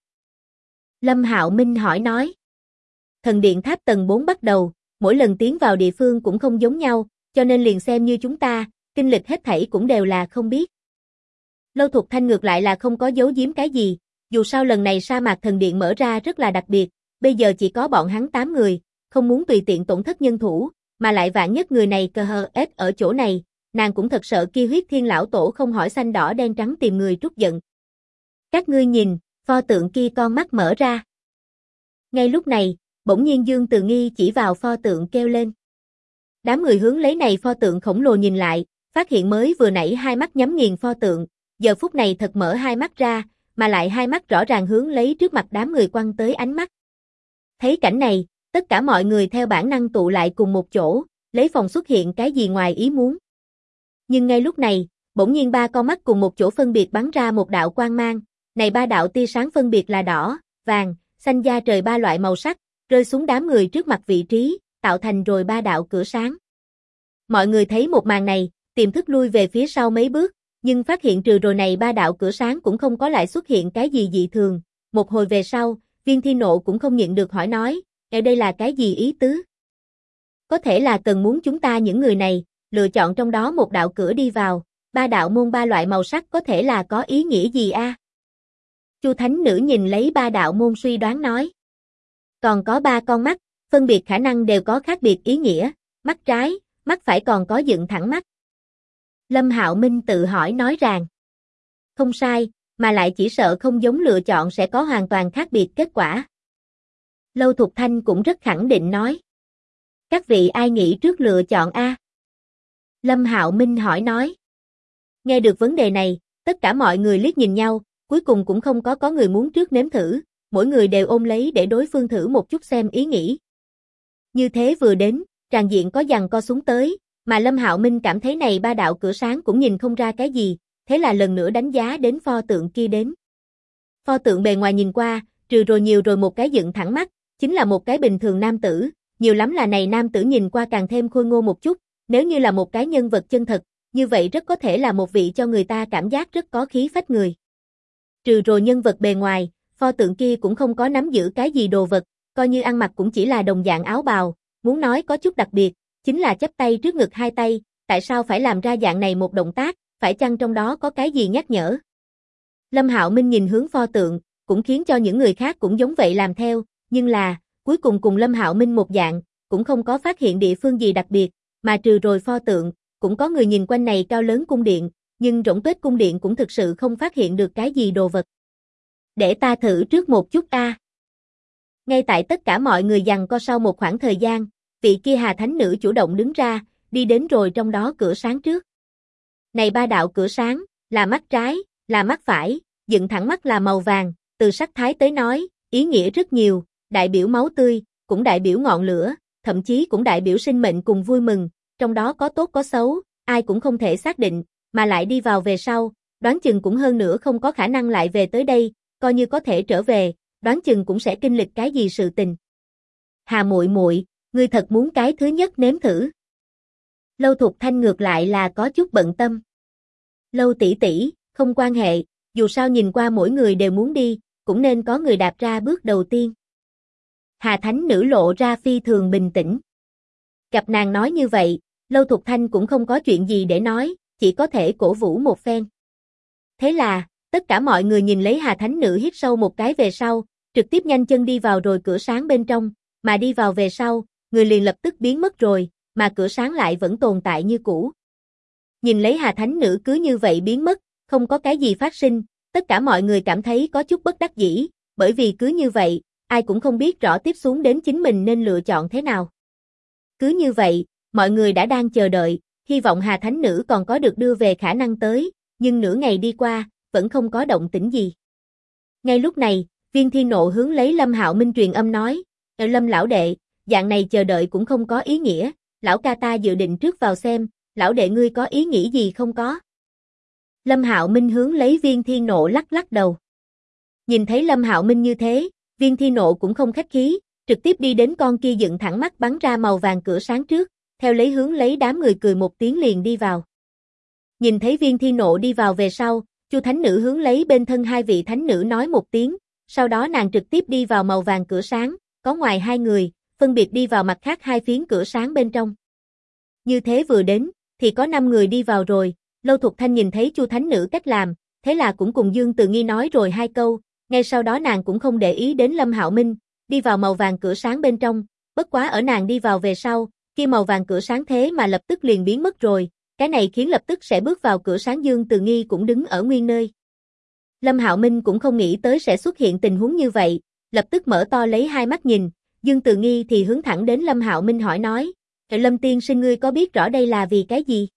Lâm Hạo Minh hỏi nói. Thần điện tháp tầng 4 bắt đầu, mỗi lần tiến vào địa phương cũng không giống nhau, cho nên liền xem như chúng ta, kinh lịch hết thảy cũng đều là không biết. Lâu Thục Thanh ngược lại là không có giấu giếm cái gì, dù sao lần này sa mạc thần điện mở ra rất là đặc biệt, bây giờ chỉ có bọn hắn 8 người, không muốn tùy tiện tổn thất nhân thủ, mà lại vạn nhất người này cờ hờ ết ở chỗ này, nàng cũng thật sợ kia huyết thiên lão tổ không hỏi xanh đỏ đen trắng tìm người trút giận. Các ngươi nhìn, pho tượng kia con mắt mở ra. Ngay lúc này, bỗng nhiên Dương Từ Nghi chỉ vào pho tượng kêu lên. Đám người hướng lấy này pho tượng khổng lồ nhìn lại, phát hiện mới vừa nãy hai mắt nhắm nghiền pho tượng, giờ phút này thật mở hai mắt ra, mà lại hai mắt rõ ràng hướng lấy trước mặt đám người quăng tới ánh mắt. Thấy cảnh này, tất cả mọi người theo bản năng tụ lại cùng một chỗ, lấy phòng xuất hiện cái gì ngoài ý muốn. Nhưng ngay lúc này, bỗng nhiên ba con mắt cùng một chỗ phân biệt bắn ra một đạo quang mang, này ba đạo tia sáng phân biệt là đỏ, vàng, xanh da trời ba loại màu sắc, rơi xuống đám người trước mặt vị trí, tạo thành rồi ba đạo cửa sáng. Mọi người thấy một màn này, tiềm thức lui về phía sau mấy bước, nhưng phát hiện trừ rồi này ba đạo cửa sáng cũng không có lại xuất hiện cái gì dị thường. Một hồi về sau, Viên Thi Nộ cũng không nhịn được hỏi nói, đây là cái gì ý tứ? Có thể là cần muốn chúng ta những người này, lựa chọn trong đó một đạo cửa đi vào, Ba đạo môn ba loại màu sắc có thể là có ý nghĩa gì a? Chu thánh nữ nhìn lấy ba đạo môn suy đoán nói. Còn có ba con mắt, phân biệt khả năng đều có khác biệt ý nghĩa, mắt trái, mắt phải còn có dựng thẳng mắt. Lâm Hạo Minh tự hỏi nói rằng. Không sai, mà lại chỉ sợ không giống lựa chọn sẽ có hoàn toàn khác biệt kết quả. Lâu Thục Thanh cũng rất khẳng định nói. Các vị ai nghĩ trước lựa chọn a? Lâm Hạo Minh hỏi nói. Nghe được vấn đề này, tất cả mọi người liếc nhìn nhau, cuối cùng cũng không có người muốn trước nếm thử, mỗi người đều ôm lấy để đối phương thử một chút xem ý nghĩ. Như thế vừa đến, tràng diện có giằng co xuống tới, mà Lâm Hạo Minh cảm thấy này ba đạo cửa sáng cũng nhìn không ra cái gì, thế là lần nữa đánh giá đến pho tượng kia đến. Pho tượng bề ngoài nhìn qua, trừ rồi nhiều rồi một cái dựng thẳng mắt, chính là một cái bình thường nam tử, nhiều lắm là này nam tử nhìn qua càng thêm khôi ngô một chút, nếu như là một cái nhân vật chân thật, như vậy rất có thể là một vị cho người ta cảm giác rất có khí phách người. Trừ rồi nhân vật bề ngoài, pho tượng kia cũng không có nắm giữ cái gì đồ vật, coi như ăn mặc cũng chỉ là đồng dạng áo bào, muốn nói có chút đặc biệt, chính là chắp tay trước ngực hai tay, tại sao phải làm ra dạng này một động tác, phải chăng trong đó có cái gì nhắc nhở. Lâm Hạo Minh nhìn hướng pho tượng, cũng khiến cho những người khác cũng giống vậy làm theo, nhưng là, cuối cùng cùng Lâm Hạo Minh một dạng, cũng không có phát hiện địa phương gì đặc biệt, mà trừ rồi pho tượng, cũng có người nhìn quanh này cao lớn cung điện, nhưng rỗng tuếch cung điện cũng thực sự không phát hiện được cái gì đồ vật. Để ta thử trước một chút a. Ngay tại tất cả mọi người giằng co sau một khoảng thời gian, vị kia Hà Thánh Nữ chủ động đứng ra, đi đến rồi trong đó cửa sáng trước. Này ba đạo cửa sáng, là mắt trái, là mắt phải, dựng thẳng mắt là màu vàng, từ sắc thái tới nói, ý nghĩa rất nhiều, đại biểu máu tươi, cũng đại biểu ngọn lửa, thậm chí cũng đại biểu sinh mệnh cùng vui mừng, trong đó có tốt có xấu, ai cũng không thể xác định, mà lại đi vào về sau, đoán chừng cũng hơn nữa không có khả năng lại về tới đây, coi như có thể trở về, đoán chừng cũng sẽ kinh lịch cái gì sự tình. Hà muội muội, ngươi thật muốn cái thứ nhất nếm thử. Lâu Thục Thanh ngược lại là có chút bận tâm. Lâu tỷ tỷ, không quan hệ, dù sao nhìn qua mỗi người đều muốn đi, cũng nên có người đạp ra bước đầu tiên. Hà Thánh Nữ lộ ra phi thường bình tĩnh. Gặp nàng nói như vậy, Lâu Thục Thanh cũng không có chuyện gì để nói, chỉ có thể cổ vũ một phen. Thế là, tất cả mọi người nhìn lấy Hà Thánh Nữ hít sâu một cái về sau, trực tiếp nhanh chân đi vào rồi cửa sáng bên trong, mà đi vào về sau, người liền lập tức biến mất rồi, mà cửa sáng lại vẫn tồn tại như cũ. Nhìn lấy Hà Thánh Nữ cứ như vậy biến mất, không có cái gì phát sinh, tất cả mọi người cảm thấy có chút bất đắc dĩ, bởi vì cứ như vậy, ai cũng không biết rõ tiếp xuống đến chính mình nên lựa chọn thế nào. Cứ như vậy, mọi người đã đang chờ đợi, hy vọng Hà Thánh Nữ còn có được đưa về khả năng tới, nhưng nửa ngày đi qua, vẫn không có động tĩnh gì. Ngay lúc này, Viên Thiên Nộ hướng lấy Lâm Hạo Minh truyền âm nói, Lâm lão đệ, dạng này chờ đợi cũng không có ý nghĩa, lão ca ta dự định trước vào xem, lão đệ ngươi có ý nghĩ gì không có? Lâm Hạo Minh hướng lấy Viên Thiên Nộ lắc lắc đầu. Nhìn thấy Lâm Hạo Minh như thế, Viên Thiên Nộ cũng không khách khí, trực tiếp đi đến con kia dựng thẳng mắt bắn ra màu vàng cửa sáng trước, theo lấy hướng lấy đám người cười một tiếng liền đi vào. Nhìn thấy Viên Thiên Nộ đi vào về sau, Chu Thánh Nữ hướng lấy bên thân hai vị thánh nữ nói một tiếng, sau đó nàng trực tiếp đi vào màu vàng cửa sáng, có ngoài hai người, phân biệt đi vào mặt khác hai phiến cửa sáng bên trong. Như thế vừa đến, thì có 5 người đi vào rồi, Lâu Thục Thanh nhìn thấy Chu Thánh Nữ cách làm, thế là cũng cùng Dương Từ Nghi nói rồi hai câu, ngay sau đó nàng cũng không để ý đến Lâm Hạo Minh, đi vào màu vàng cửa sáng bên trong, bất quá ở nàng đi vào về sau, kia màu vàng cửa sáng thế mà lập tức liền biến mất rồi, cái này khiến lập tức sẽ bước vào cửa sáng Dương Từ Nghi cũng đứng ở nguyên nơi. Lâm Hạo Minh cũng không nghĩ tới sẽ xuất hiện tình huống như vậy, lập tức mở to lấy hai mắt nhìn, Dương Từ Nghi thì hướng thẳng đến Lâm Hạo Minh hỏi nói, Lâm tiên sinh ngươi có biết rõ đây là vì cái gì?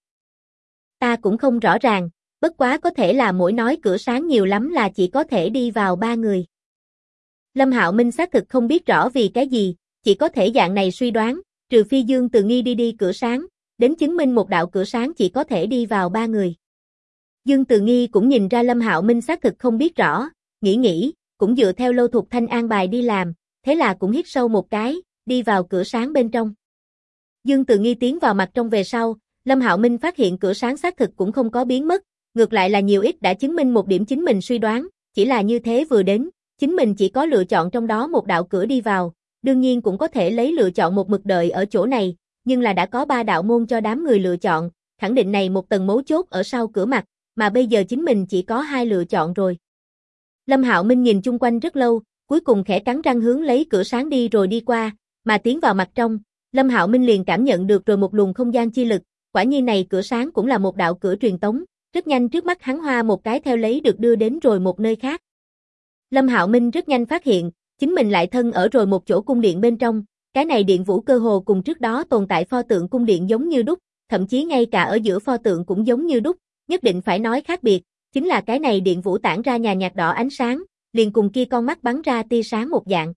Ta cũng không rõ ràng, bất quá có thể là mỗi nói cửa sáng nhiều lắm là chỉ có thể đi vào 3 người. Lâm Hạo Minh xác thực không biết rõ vì cái gì, chỉ có thể dạng này suy đoán, trừ phi Dương Từ Nghi đi cửa sáng, đến chứng minh một đạo cửa sáng chỉ có thể đi vào 3 người. Dương Từ Nghi cũng nhìn ra Lâm Hạo Minh xác thực không biết rõ, nghĩ, cũng dựa theo Lâu Thục Thanh an bài đi làm, thế là cũng hít sâu một cái, đi vào cửa sáng bên trong. Dương Từ Nghi tiến vào mặt trong về sau, Lâm Hạo Minh phát hiện cửa sáng xác thực cũng không có biến mất, ngược lại là nhiều ít đã chứng minh một điểm chính mình suy đoán, chỉ là như thế vừa đến, chính mình chỉ có lựa chọn trong đó một đạo cửa đi vào, đương nhiên cũng có thể lấy lựa chọn một mực đợi ở chỗ này, nhưng là đã có 3 đạo môn cho đám người lựa chọn, khẳng định này một tầng mấu chốt ở sau cửa mặt, mà bây giờ chính mình chỉ có hai lựa chọn rồi. Lâm Hạo Minh nhìn chung quanh rất lâu, cuối cùng khẽ cắn răng hướng lấy cửa sáng đi rồi đi qua, mà tiến vào mặt trong, Lâm Hạo Minh liền cảm nhận được rồi một luồng không gian chi lực, quả nhiên này cửa sáng cũng là một đạo cửa truyền tống, rất nhanh trước mắt hắn hoa một cái theo lấy được đưa đến rồi một nơi khác. Lâm Hạo Minh rất nhanh phát hiện, chính mình lại thân ở rồi một chỗ cung điện bên trong, cái này điện vũ cơ hồ cùng trước đó tồn tại pho tượng cung điện giống như đúc, thậm chí ngay cả ở giữa pho tượng cũng giống như đúc, nhất định phải nói khác biệt, chính là cái này điện vũ tản ra nhàn nhạt đỏ ánh sáng, liền cùng kia con mắt bắn ra tia sáng một dạng.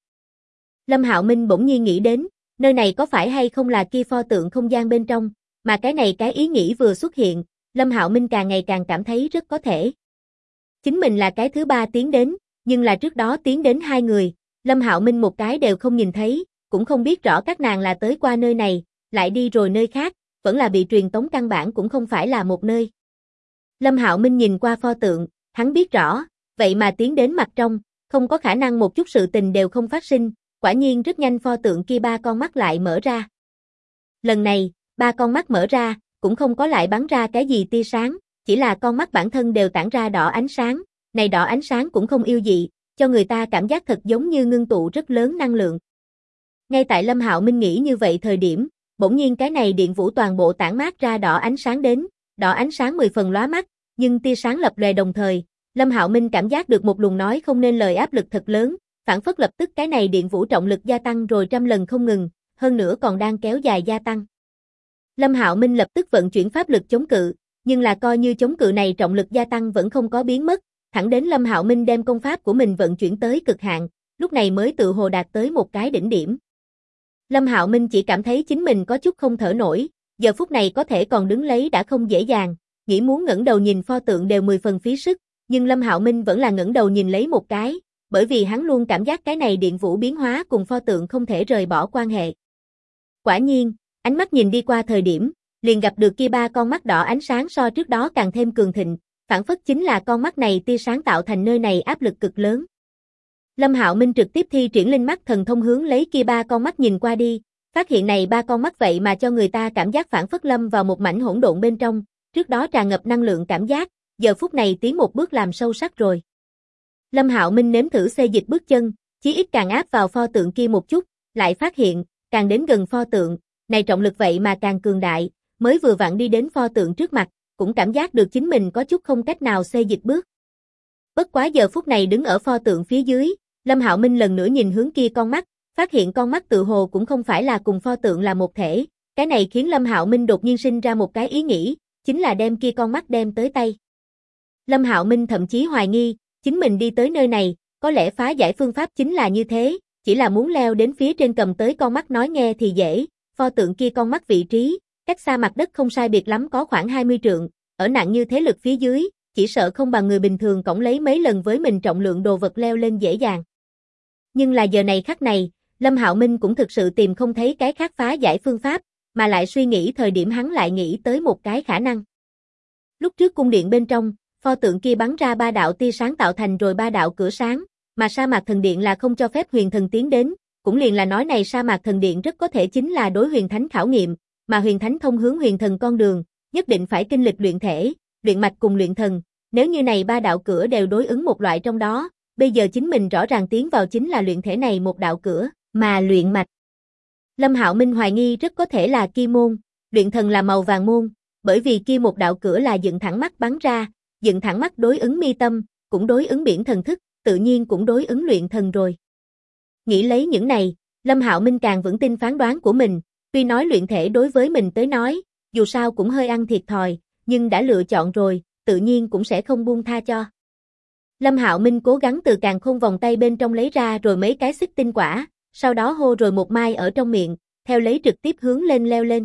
Lâm Hạo Minh bỗng nhiên nghĩ đến, nơi này có phải hay không là kia pho tượng không gian bên trong, mà cái này cái ý nghĩ vừa xuất hiện, Lâm Hạo Minh càng ngày càng cảm thấy rất có thể. Chính mình là cái thứ ba tiến đến, nhưng là trước đó tiến đến hai người, Lâm Hạo Minh một cái đều không nhìn thấy, cũng không biết rõ các nàng là tới qua nơi này, lại đi rồi nơi khác, vẫn là bị truyền tống căn bản cũng không phải là một nơi. Lâm Hạo Minh nhìn qua pho tượng, hắn biết rõ, vậy mà tiến đến mặt trong, không có khả năng một chút sự tình đều không phát sinh, quả nhiên rất nhanh pho tượng kia ba con mắt lại mở ra. Lần này, ba con mắt mở ra, cũng không có lại bắn ra cái gì tia sáng, chỉ là con mắt bản thân đều tản ra đỏ ánh sáng, này đỏ ánh sáng cũng không yêu dị, cho người ta cảm giác thật giống như ngưng tụ rất lớn năng lượng. Ngay tại Lâm Hạo Minh nghĩ như vậy thời điểm, bỗng nhiên cái này điện vũ toàn bộ tản mát ra đỏ ánh sáng đến, đỏ ánh sáng 10 phần lóa mắt, nhưng tia sáng lập lòe đồng thời, Lâm Hạo Minh cảm giác được một luồng nói không nên lời áp lực thật lớn, phản phất lập tức cái này điện vũ trọng lực gia tăng rồi trăm lần không ngừng, hơn nữa còn đang kéo dài gia tăng. Lâm Hạo Minh lập tức vận chuyển pháp lực chống cự, nhưng là coi như chống cự này trọng lực gia tăng vẫn không có biến mất, thẳng đến Lâm Hạo Minh đem công pháp của mình vận chuyển tới cực hạn, lúc này mới tự hồ đạt tới một cái đỉnh điểm. Lâm Hạo Minh chỉ cảm thấy chính mình có chút không thở nổi, giờ phút này có thể còn đứng lấy đã không dễ dàng, nghĩ muốn ngẩng đầu nhìn pho tượng đều 10 phần phí sức, nhưng Lâm Hạo Minh vẫn là ngẩng đầu nhìn lấy một cái, bởi vì hắn luôn cảm giác cái này điện vũ biến hóa cùng pho tượng không thể rời bỏ quan hệ. Quả nhiên, ánh mắt nhìn đi qua thời điểm, liền gặp được kia ba con mắt đỏ ánh sáng so trước đó càng thêm cường thịnh, phản phất chính là con mắt này tia sáng tạo thành nơi này áp lực cực lớn. Lâm Hạo Minh trực tiếp thi triển linh mắt thần thông hướng lấy kia ba con mắt nhìn qua đi, phát hiện này ba con mắt vậy mà cho người ta cảm giác phản phất lâm vào một mảnh hỗn độn bên trong, trước đó tràn ngập năng lượng cảm giác, giờ phút này tiến một bước làm sâu sắc rồi. Lâm Hạo Minh nếm thử xê dịch bước chân, chí ít càng áp vào pho tượng kia một chút, lại phát hiện, càng đến gần pho tượng, này trọng lực vậy mà càng cường đại, mới vừa vặn đi đến pho tượng trước mặt, cũng cảm giác được chính mình có chút không cách nào xê dịch bước. Bất quá giờ phút này đứng ở pho tượng phía dưới, Lâm Hạo Minh lần nữa nhìn hướng kia con mắt, phát hiện con mắt tự hồ cũng không phải là cùng pho tượng là một thể, cái này khiến Lâm Hạo Minh đột nhiên sinh ra một cái ý nghĩ, chính là đem kia con mắt đem tới tay. Lâm Hạo Minh thậm chí hoài nghi, chính mình đi tới nơi này, có lẽ phá giải phương pháp chính là như thế, chỉ là muốn leo đến phía trên cầm tới con mắt nói nghe thì dễ, pho tượng kia con mắt vị trí, cách xa mặt đất không sai biệt lắm có khoảng 20 trượng, ở nặng như thế lực phía dưới, chỉ sợ không bằng người bình thường cõng lấy mấy lần với mình trọng lượng đồ vật leo lên dễ dàng. Nhưng là giờ này khắc này, Lâm Hạo Minh cũng thực sự tìm không thấy cái khác phá giải phương pháp, mà lại suy nghĩ thời điểm hắn lại nghĩ tới một cái khả năng. Lúc trước cung điện bên trong, pho tượng kia bắn ra ba đạo tia sáng tạo thành rồi ba đạo cửa sáng, mà sa mạc thần điện là không cho phép huyền thần tiến đến, cũng liền là nói này sa mạc thần điện rất có thể chính là đối huyền thánh khảo nghiệm, mà huyền thánh thông hướng huyền thần con đường, nhất định phải kinh lịch luyện thể, luyện mạch cùng luyện thần, nếu như này ba đạo cửa đều đối ứng một loại trong đó, bây giờ chính mình rõ ràng tiến vào chính là luyện thể này một đạo cửa, mà luyện mạch. Lâm Hạo Minh hoài nghi rất có thể là kia môn, luyện thần là màu vàng môn, bởi vì kia một đạo cửa là dựng thẳng mắt bắn ra, dựng thẳng mắt đối ứng mi tâm, cũng đối ứng biển thần thức, tự nhiên cũng đối ứng luyện thần rồi. Nghĩ lấy những này, Lâm Hạo Minh càng vững tin phán đoán của mình, tuy nói luyện thể đối với mình tới nói, dù sao cũng hơi ăn thiệt thòi, nhưng đã lựa chọn rồi, tự nhiên cũng sẽ không buông tha cho. Lâm Hạo Minh cố gắng từ càn khôn vòng tay bên trong lấy ra rồi mấy cái xích tinh quả, sau đó hô rồi một mai ở trong miệng, theo lấy trực tiếp hướng lên leo lên.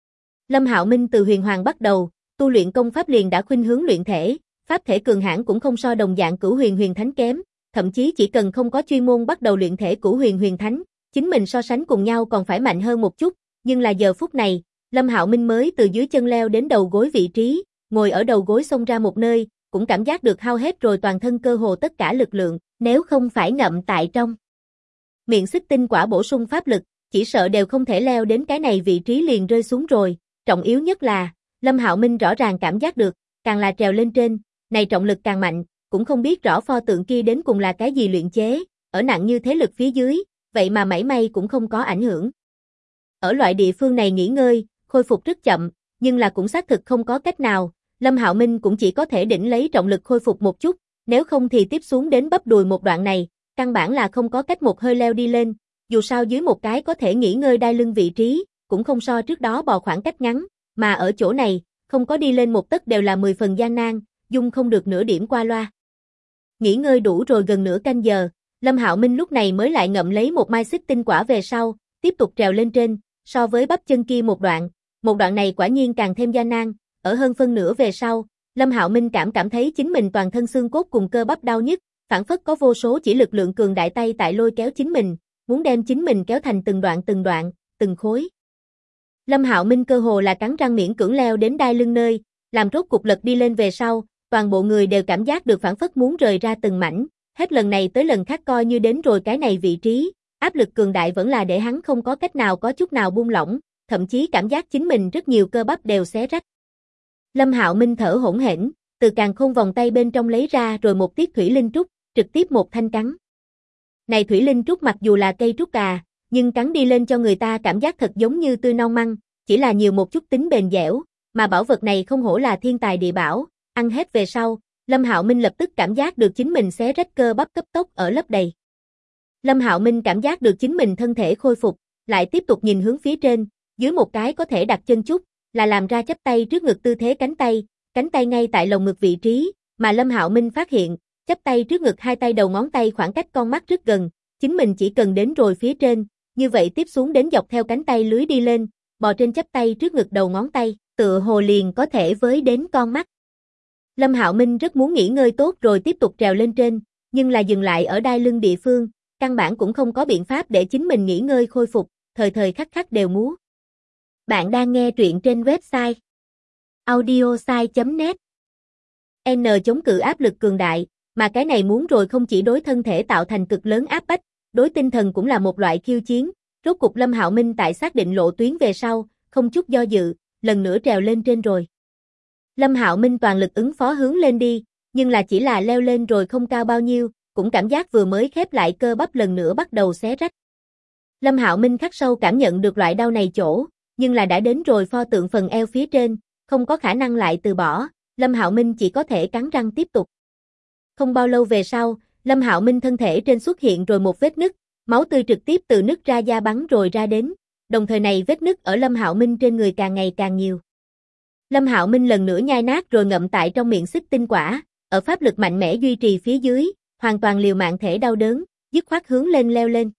Lâm Hạo Minh từ huyền hoàng bắt đầu, tu luyện công pháp liền đã khuynh hướng luyện thể, pháp thể cường hãn cũng không so đồng dạng cửu huyền huyền thánh kém, thậm chí chỉ cần không có chuyên môn bắt đầu luyện thể cửu huyền huyền thánh, chính mình so sánh cùng nhau còn phải mạnh hơn một chút, nhưng là giờ phút này, Lâm Hạo Minh mới từ dưới chân leo đến đầu gối vị trí, ngồi ở đầu gối xông ra một nơi, cũng cảm giác được hao hết rồi toàn thân cơ hồ tất cả lực lượng, nếu không phải ngậm tại trong miệng xích tinh quả bổ sung pháp lực, chỉ sợ đều không thể leo đến cái này vị trí liền rơi xuống rồi, trọng yếu nhất là, Lâm Hạo Minh rõ ràng cảm giác được, càng là trèo lên trên, này trọng lực càng mạnh, cũng không biết rõ pho tượng kia đến cùng là cái gì luyện chế, ở nặng như thế lực phía dưới, vậy mà mảy may cũng không có ảnh hưởng. Ở loại địa phương này nghỉ ngơi, khôi phục rất chậm, nhưng là cũng xác thực không có cách nào, Lâm Hạo Minh cũng chỉ có thể đỉnh lấy trọng lực khôi phục một chút, nếu không thì tiếp xuống đến bắp đùi một đoạn này, căn bản là không có cách một hơi leo đi lên, dù sao dưới một cái có thể nghỉ ngơi đai lưng vị trí, cũng không so trước đó bò khoảng cách ngắn, mà ở chỗ này, không có đi lên một tấc đều là 10 phần gian nan, dung không được nửa điểm qua loa. Nghỉ ngơi đủ rồi gần nửa canh giờ, Lâm Hạo Minh lúc này mới lại ngậm lấy một mai xích tinh quả về sau, tiếp tục trèo lên trên, so với bắp chân kia một đoạn này quả nhiên càng thêm gian nan, ở hơn phân nửa về sau, Lâm Hạo Minh cảm thấy chính mình toàn thân xương cốt cùng cơ bắp đau nhức, phản phất có vô số chỉ lực lượng cường đại tay tại lôi kéo chính mình, muốn đem chính mình kéo thành từng đoạn, từng khối. Lâm Hạo Minh cơ hồ là cắn răng miễn cưỡng leo đến đai lưng nơi, làm rốt cục lật đi lên về sau, toàn bộ người đều cảm giác được phản phất muốn rời ra từng mảnh, hết lần này tới lần khác coi như đến rồi cái này vị trí, áp lực cường đại vẫn là để hắn không có cách nào có chút nào buông lỏng, thậm chí cảm giác chính mình rất nhiều cơ bắp đều xé rách. Lâm Hạo Minh thở hổn hển, từ càn khôn vòng tay bên trong lấy ra rồi một tiết thủy linh trúc, trực tiếp một thanh cắn. Này thủy linh trúc mặc dù là cây trúc nhưng cắn đi lên cho người ta cảm giác thật giống như tươi non măng, chỉ là nhiều một chút tính bền dẻo, mà bảo vật này không hổ là thiên tài địa bảo, ăn hết về sau, Lâm Hạo Minh lập tức cảm giác được chính mình xé rách cơ bắp cấp tốc ở lấp đầy. Lâm Hạo Minh cảm giác được chính mình thân thể khôi phục, lại tiếp tục nhìn hướng phía trên, dưới một cái có thể đặt chân chút, là làm ra chắp tay trước ngực tư thế cánh tay ngay tại lồng ngực vị trí, mà Lâm Hạo Minh phát hiện, chắp tay trước ngực hai tay đầu ngón tay khoảng cách con mắt rất gần, chính mình chỉ cần đến rồi phía trên, như vậy tiếp xuống đến dọc theo cánh tay lưới đi lên, bò trên chắp tay trước ngực đầu ngón tay, tựa hồ liền có thể với đến con mắt. Lâm Hạo Minh rất muốn nghỉ ngơi tốt rồi tiếp tục trèo lên trên, nhưng là dừng lại ở đai lưng địa phương, căn bản cũng không có biện pháp để chính mình nghỉ ngơi khôi phục, thời thời khắc khắc đều múa. Bạn đang nghe truyện trên website audiosai.net. N chống cự áp lực cường đại, mà cái này muốn rồi không chỉ đối thân thể tạo thành cực lớn áp bách, đối tinh thần cũng là một loại khiêu chiến. Rốt cục Lâm Hạo Minh tại xác định lộ tuyến về sau, không chút do dự, lần nữa trèo lên trên rồi. Lâm Hạo Minh toàn lực ứng phó hướng lên đi, nhưng là chỉ là leo lên rồi không cao bao nhiêu, cũng cảm giác vừa mới khép lại cơ bắp lần nữa bắt đầu xé rách. Lâm Hạo Minh khắc sâu cảm nhận được loại đau này chỗ, nhưng là đã đến rồi pho tượng phần eo phía trên, không có khả năng lại từ bỏ, Lâm Hạo Minh chỉ có thể cắn răng tiếp tục. Không bao lâu về sau, Lâm Hạo Minh thân thể trên xuất hiện rồi một vết nứt, máu tươi trực tiếp từ nứt ra da bắn rồi ra đến, đồng thời này vết nứt ở Lâm Hạo Minh trên người càng ngày càng nhiều. Lâm Hạo Minh lần nữa nhai nát rồi ngậm tại trong miệng xích tinh quả, ở pháp lực mạnh mẽ duy trì phía dưới, hoàn toàn liều mạng thể đau đớn, dứt khoát hướng lên leo lên.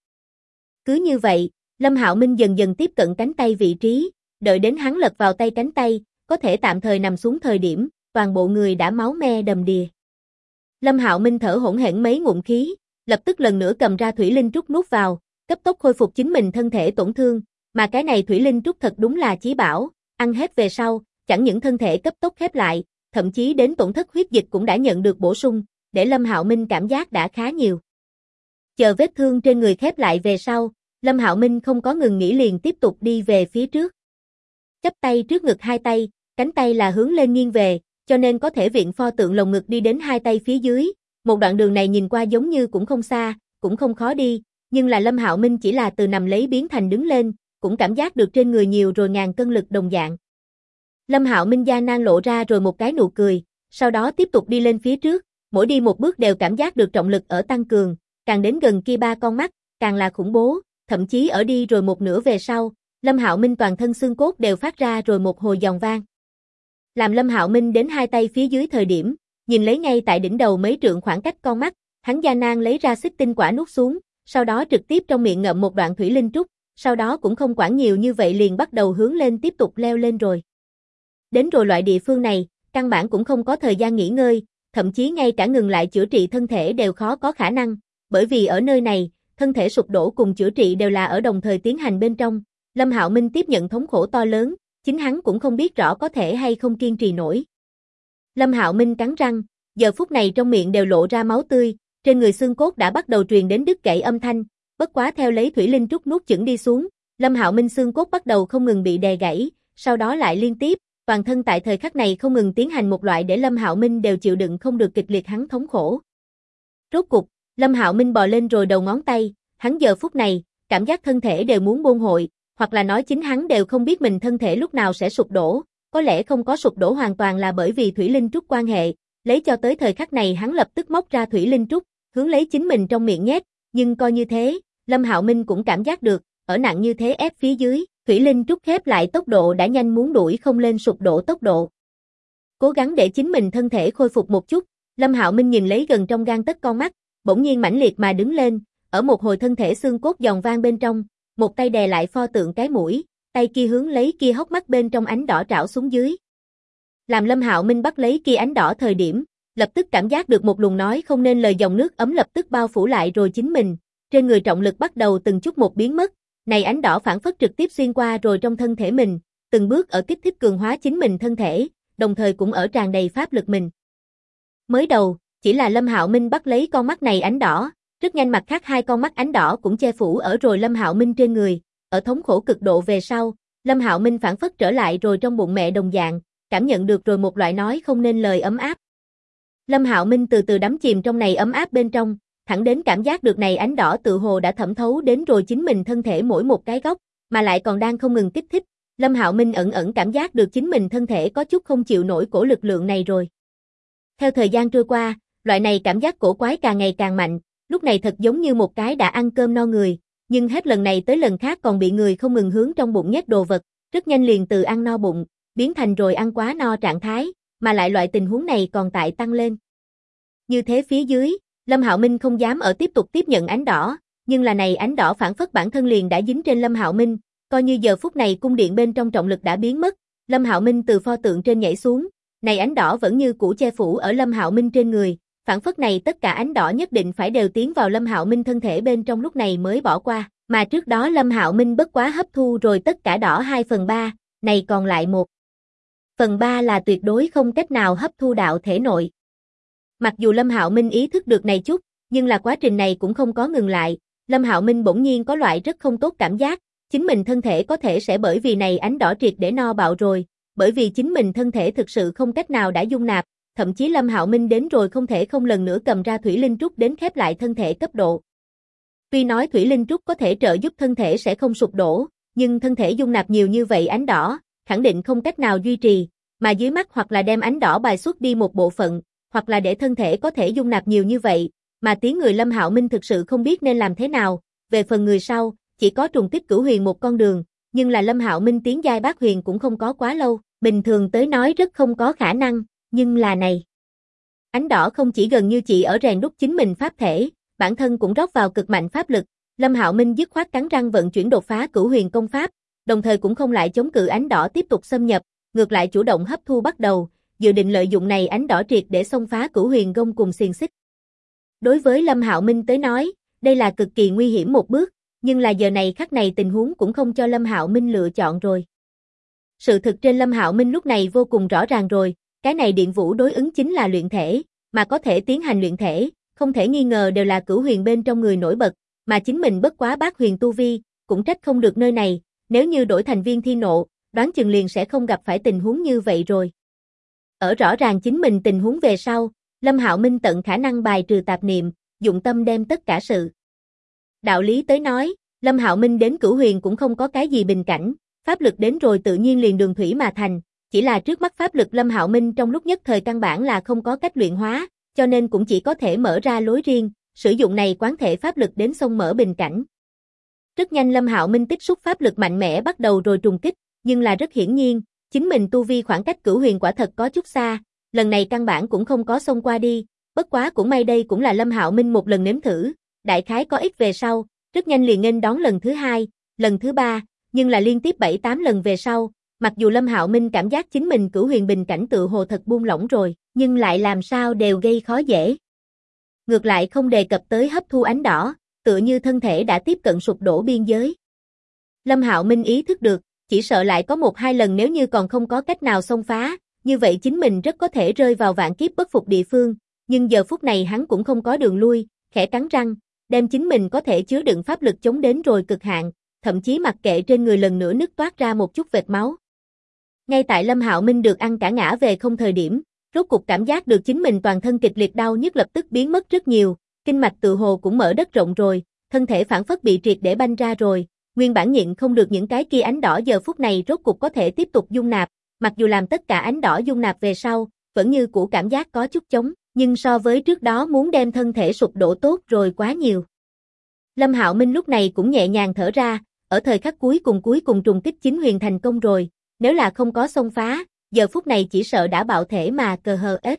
Cứ như vậy, Lâm Hạo Minh dần dần tiếp cận cánh tay vị trí, đợi đến hắn lật vào tay cánh tay, có thể tạm thời nằm xuống thời điểm, toàn bộ người đã máu me đầm đìa. Lâm Hạo Minh thở hổn hển mấy ngụm khí, lập tức lần nữa cầm ra thủy linh trúc nuốt vào, cấp tốc khôi phục chính mình thân thể tổn thương, mà cái này thủy linh trúc thật đúng là chí bảo, ăn hết về sau, chẳng những thân thể cấp tốc khép lại, thậm chí đến tổn thất huyết dịch cũng đã nhận được bổ sung, để Lâm Hạo Minh cảm giác đã khá nhiều. Chờ vết thương trên người khép lại về sau, Lâm Hạo Minh không có ngừng nghỉ liền tiếp tục đi về phía trước. Chắp tay trước ngực hai tay, cánh tay là hướng lên nghiêng về, cho nên có thể viện pho tượng lồng ngực đi đến hai tay phía dưới, một đoạn đường này nhìn qua giống như cũng không xa, cũng không khó đi, nhưng là Lâm Hạo Minh chỉ là từ nằm lấy biến thành đứng lên, cũng cảm giác được trên người nhiều rồi ngàn cân lực đồng dạng. Lâm Hạo Minh gian nan lộ ra rồi một cái nụ cười, sau đó tiếp tục đi lên phía trước, mỗi đi một bước đều cảm giác được trọng lực ở tăng cường, càng đến gần kia ba con mắt, càng là khủng bố, thậm chí ở đi rồi một nửa về sau, Lâm Hạo Minh toàn thân xương cốt đều phát ra rồi một hồi giòn vang. Làm Lâm Hạo Minh đến hai tay phía dưới thời điểm, nhìn lấy ngay tại đỉnh đầu mấy trượng khoảng cách con mắt, hắn gian nan lấy ra xích tinh quả nuốt xuống, sau đó trực tiếp trong miệng ngậm một đoạn thủy linh trúc, sau đó cũng không quản nhiều như vậy liền bắt đầu hướng lên tiếp tục leo lên rồi. Đến rồi loại địa phương này, căn bản cũng không có thời gian nghỉ ngơi, thậm chí ngay cả ngừng lại chữa trị thân thể đều khó có khả năng, bởi vì ở nơi này, thân thể sụp đổ cùng chữa trị đều là ở đồng thời tiến hành bên trong. Lâm Hạo Minh tiếp nhận thống khổ to lớn, chính hắn cũng không biết rõ có thể hay không kiên trì nổi. Lâm Hạo Minh cắn răng, giờ phút này trong miệng đều lộ ra máu tươi, trên người xương cốt đã bắt đầu truyền đến đứt gãy âm thanh, bất quá theo lấy thủy linh trúc nuốt chửng đi xuống, Lâm Hạo Minh xương cốt bắt đầu không ngừng bị đè gãy, sau đó lại liên tiếp, toàn thân tại thời khắc này không ngừng tiến hành một loại để Lâm Hạo Minh đều chịu đựng không được kịch liệt hắn thống khổ. Rốt cục, Lâm Hạo Minh bò lên rồi đầu ngón tay, hắn giờ phút này, cảm giác thân thể đều muốn buông hội, hoặc là nói chính hắn đều không biết mình thân thể lúc nào sẽ sụp đổ, có lẽ không có sụp đổ hoàn toàn là bởi vì thủy linh trúc quan hệ, lấy cho tới thời khắc này hắn lập tức móc ra thủy linh trúc, hướng lấy chính mình trong miệng nhét, nhưng coi như thế, Lâm Hạo Minh cũng cảm giác được, ở nặng như thế ép phía dưới, thủy linh trúc khép lại tốc độ đã nhanh muốn đuổi không lên sụp đổ tốc độ. Cố gắng để chính mình thân thể khôi phục một chút, Lâm Hạo Minh nhìn lấy gần trong gang tấc con mắt, bỗng nhiên mãnh liệt mà đứng lên, ở một hồi thân thể xương cốt giòn vang bên trong, một tay đè lại pho tượng cái mũi, tay kia hướng lấy kia hốc mắt bên trong ánh đỏ trảo xuống dưới. Làm Lâm Hạo Minh bắt lấy kia ánh đỏ thời điểm, lập tức cảm giác được một luồng nói không nên lời dòng nước ấm lập tức bao phủ lại rồi chính mình, trên người trọng lực bắt đầu từng chút một biến mất, này ánh đỏ phản phất trực tiếp xuyên qua rồi trong thân thể mình, từng bước ở kích thích cường hóa chính mình thân thể, đồng thời cũng ở tràn đầy pháp lực mình. Mới đầu, chỉ là Lâm Hạo Minh bắt lấy con mắt này ánh đỏ, rất nhanh mặt khác hai con mắt ánh đỏ cũng che phủ ở rồi Lâm Hạo Minh trên người, ở thống khổ cực độ về sau, Lâm Hạo Minh phản phất trở lại rồi trong bụng mẹ đồng dạng, cảm nhận được rồi một loại nói không nên lời ấm áp. Lâm Hạo Minh từ từ đắm chìm trong này ấm áp bên trong, thẳng đến cảm giác được này ánh đỏ tự hồ đã thẩm thấu đến rồi chính mình thân thể mỗi một cái góc, mà lại còn đang không ngừng kích thích. Lâm Hạo Minh ẩn ẩn cảm giác được chính mình thân thể có chút không chịu nổi cổ lực lượng này rồi. Theo thời gian trôi qua, loại này cảm giác cổ quái càng ngày càng mạnh, lúc này thật giống như một cái đã ăn cơm no người, nhưng hết lần này tới lần khác còn bị người không ngừng hướng trong bụng nhét đồ vật, rất nhanh liền từ ăn no bụng, biến thành rồi ăn quá no trạng thái, mà lại loại tình huống này còn tại tăng lên. Như thế phía dưới, Lâm Hạo Minh không dám ở tiếp tục tiếp nhận ánh đỏ, nhưng là này ánh đỏ phản phất bản thân liền đã dính trên Lâm Hạo Minh, coi như giờ phút này cung điện bên trong trọng lực đã biến mất, Lâm Hạo Minh từ pho tượng trên nhảy xuống, này ánh đỏ vẫn như cũ che phủ ở Lâm Hạo Minh trên người, phản phất này tất cả ánh đỏ nhất định phải đều tiến vào Lâm Hạo Minh thân thể bên trong lúc này mới bỏ qua, mà trước đó Lâm Hạo Minh bất quá hấp thu rồi tất cả đỏ 2/3, này còn lại 1/3 là tuyệt đối không cách nào hấp thu đạo thể nội. Mặc dù Lâm Hạo Minh ý thức được này chút, nhưng là quá trình này cũng không có ngừng lại, Lâm Hạo Minh bỗng nhiên có loại rất không tốt cảm giác, chính mình thân thể có thể sẽ bởi vì này ánh đỏ triệt để no bạo rồi, bởi vì chính mình thân thể thực sự không cách nào đã dung nạp, thậm chí Lâm Hạo Minh đến rồi không thể không lần nữa cầm ra thủy linh trúc đến khép lại thân thể cấp độ. Tuy nói thủy linh trúc có thể trợ giúp thân thể sẽ không sụp đổ, nhưng thân thể dung nạp nhiều như vậy ánh đỏ, khẳng định không cách nào duy trì, mà dưới mắt hoặc là đem ánh đỏ bài xuất đi một bộ phận, hoặc là để thân thể có thể dung nạp nhiều như vậy, mà tiếng người Lâm Hạo Minh thực sự không biết nên làm thế nào, về phần người sau, chỉ có trùng kích cửu huyền một con đường, nhưng là Lâm Hạo Minh tiến giai bát huyền cũng không có quá lâu, bình thường tới nói rất không có khả năng, nhưng là này. Ánh đỏ không chỉ gần như chỉ ở rèn đúc chính mình pháp thể, bản thân cũng rót vào cực mạnh pháp lực, Lâm Hạo Minh dứt khoát cắn răng vận chuyển đột phá cửu huyền công pháp, đồng thời cũng không lại chống cự ánh đỏ tiếp tục xâm nhập, ngược lại chủ động hấp thu bắt đầu, dự định lợi dụng này ánh đỏ triệt để xông phá cửu huyền công cùng xiềng xích. Đối với Lâm Hạo Minh tới nói, đây là cực kỳ nguy hiểm một bước, nhưng là giờ này khắc này tình huống cũng không cho Lâm Hạo Minh lựa chọn rồi. Sự thực trên Lâm Hạo Minh lúc này vô cùng rõ ràng rồi, cái này điện vũ đối ứng chính là luyện thể, mà có thể tiến hành luyện thể, không thể nghi ngờ đều là cửu huyền bên trong người nổi bật, mà chính mình bất quá bát huyền tu vi, cũng trách không được nơi này, nếu như đổi thành Viên Thi Nộ, đoán chừng liền sẽ không gặp phải tình huống như vậy rồi. Ở rõ ràng chính mình tình huống về sau, Lâm Hạo Minh tận khả năng bài trừ tạp niệm, dụng tâm đem tất cả sự. Đạo lý tới nói, Lâm Hạo Minh đến cửu huyền cũng không có cái gì bình cảnh, pháp lực đến rồi tự nhiên liền đường thủy mà thành, chỉ là trước mắt pháp lực Lâm Hạo Minh trong lúc nhất thời căn bản là không có cách luyện hóa, cho nên cũng chỉ có thể mở ra lối riêng, sử dụng này quán thể pháp lực đến xông mở bình cảnh. Rất nhanh Lâm Hạo Minh tích xúc pháp lực mạnh mẽ bắt đầu rồi trùng kích, nhưng là rất hiển nhiên, chính mình tu vi khoảng cách cửu huyền quả thật có chút xa, lần này căn bản cũng không có xông qua đi, bất quá cũng may đây cũng là Lâm Hạo Minh một lần nếm thử, đại khái có ích về sau, rất nhanh liền nghênh đón lần thứ hai, lần thứ ba, nhưng là liên tiếp 7-8 lần về sau, mặc dù Lâm Hạo Minh cảm giác chính mình cửu huyền bình cảnh tự hồ thật buông lỏng rồi, nhưng lại làm sao đều gây khó dễ. Ngược lại không đề cập tới hấp thu ánh đỏ, tựa như thân thể đã tiếp cận sụp đổ biên giới. Lâm Hạo Minh ý thức được, chỉ sợ lại có 1-2 lần nếu như còn không có cách nào xông phá, như vậy chính mình rất có thể rơi vào vạn kiếp bất phục địa phương, nhưng giờ phút này hắn cũng không có đường lui, khẽ cắn răng, đem chính mình có thể chứa đựng pháp lực chống đến rồi cực hạn, thậm chí mặc kệ trên người lần nữa nứt toát ra một chút vệt máu. Ngay tại Lâm Hạo Minh được ăn cả ngã về không thời điểm, rốt cục cảm giác được chính mình toàn thân kịch liệt đau nhức lập tức biến mất rất nhiều, kinh mạch tự hồ cũng mở đất rộng rồi, thân thể phản phất bị triệt để banh ra rồi, nguyên bản nhịn không được những cái kia ánh đỏ giờ phút này rốt cục có thể tiếp tục dung nạp, mặc dù làm tất cả ánh đỏ dung nạp về sau, vẫn như cũ cảm giác có chút chống, nhưng so với trước đó muốn đem thân thể sụp đổ tốt rồi quá nhiều. Lâm Hạo Minh lúc này cũng nhẹ nhàng thở ra, ở thời khắc cuối cùng trùng kích chính huyền thành công rồi, nếu là không có xông phá, giờ phút này chỉ sợ đã bạo thể mà cờ hờ ết.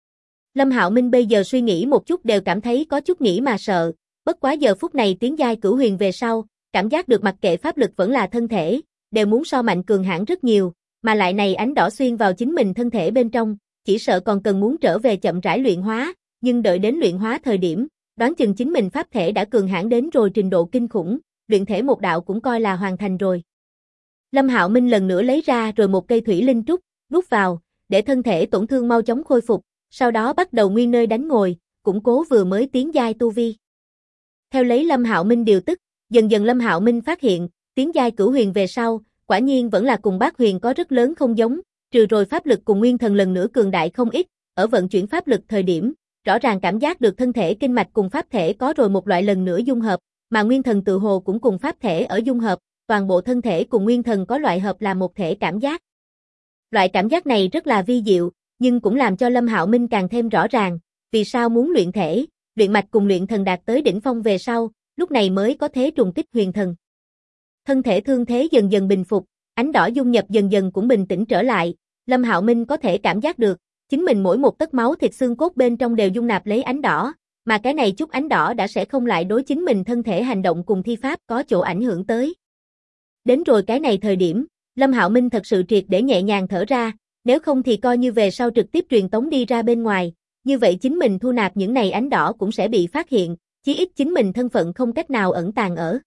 Lâm Hạo Minh bây giờ suy nghĩ một chút đều cảm thấy có chút nghĩ mà sợ, bất quá giờ phút này tiến giai cửu huyền về sau, cảm giác được mặc kệ pháp lực vẫn là thân thể, đều muốn so mạnh cường hãn rất nhiều, mà lại này ánh đỏ xuyên vào chính mình thân thể bên trong, chỉ sợ còn cần muốn trở về chậm rãi luyện hóa, nhưng đợi đến luyện hóa thời điểm, đoán chừng chính mình pháp thể đã cường hãn đến rồi trình độ kinh khủng, luyện thể một đạo cũng coi là hoàn thành rồi. Lâm Hạo Minh lần nữa lấy ra rồi một cây thủy linh trúc, đút vào, để thân thể tổn thương mau chóng khôi phục, sau đó bắt đầu nguyên nơi đánh ngồi, củng cố vừa mới tiến giai tu vi. Theo lấy Lâm Hạo Minh điều tức, dần dần Lâm Hạo Minh phát hiện, tiến giai cửu huyền về sau, quả nhiên vẫn là cùng bát huyền có rất lớn không giống, trừ rồi pháp lực cùng nguyên thần lần nữa cường đại không ít, ở vận chuyển pháp lực thời điểm, rõ ràng cảm giác được thân thể kinh mạch cùng pháp thể có rồi một loại lần nữa dung hợp, mà nguyên thần tự hồ cũng cùng pháp thể ở dung hợp, toàn bộ thân thể cùng nguyên thần có loại hợp là một thể cảm giác. Loại cảm giác này rất là vi diệu, nhưng cũng làm cho Lâm Hạo Minh càng thêm rõ ràng, vì sao muốn luyện thể, luyện mạch cùng luyện thần đạt tới đỉnh phong về sau, lúc này mới có thế trùng kích huyền thần. Thân thể thương thế dần dần bình phục, ánh đỏ dung nhập dần dần cũng bình tĩnh trở lại, Lâm Hạo Minh có thể cảm giác được, chính mình mỗi một tấc máu thịt xương cốt bên trong đều dung nạp lấy ánh đỏ, mà cái này chút ánh đỏ đã sẽ không lại đối chính mình thân thể hành động cùng thi pháp có chỗ ảnh hưởng tới. Đến rồi cái này thời điểm, Lâm Hạo Minh thật sự triệt để nhẹ nhàng thở ra, nếu không thì coi như về sau trực tiếp truyền tống đi ra bên ngoài, như vậy chính mình thu nạp những này ánh đỏ cũng sẽ bị phát hiện, chí ít chính mình thân phận không cách nào ẩn tàng ở.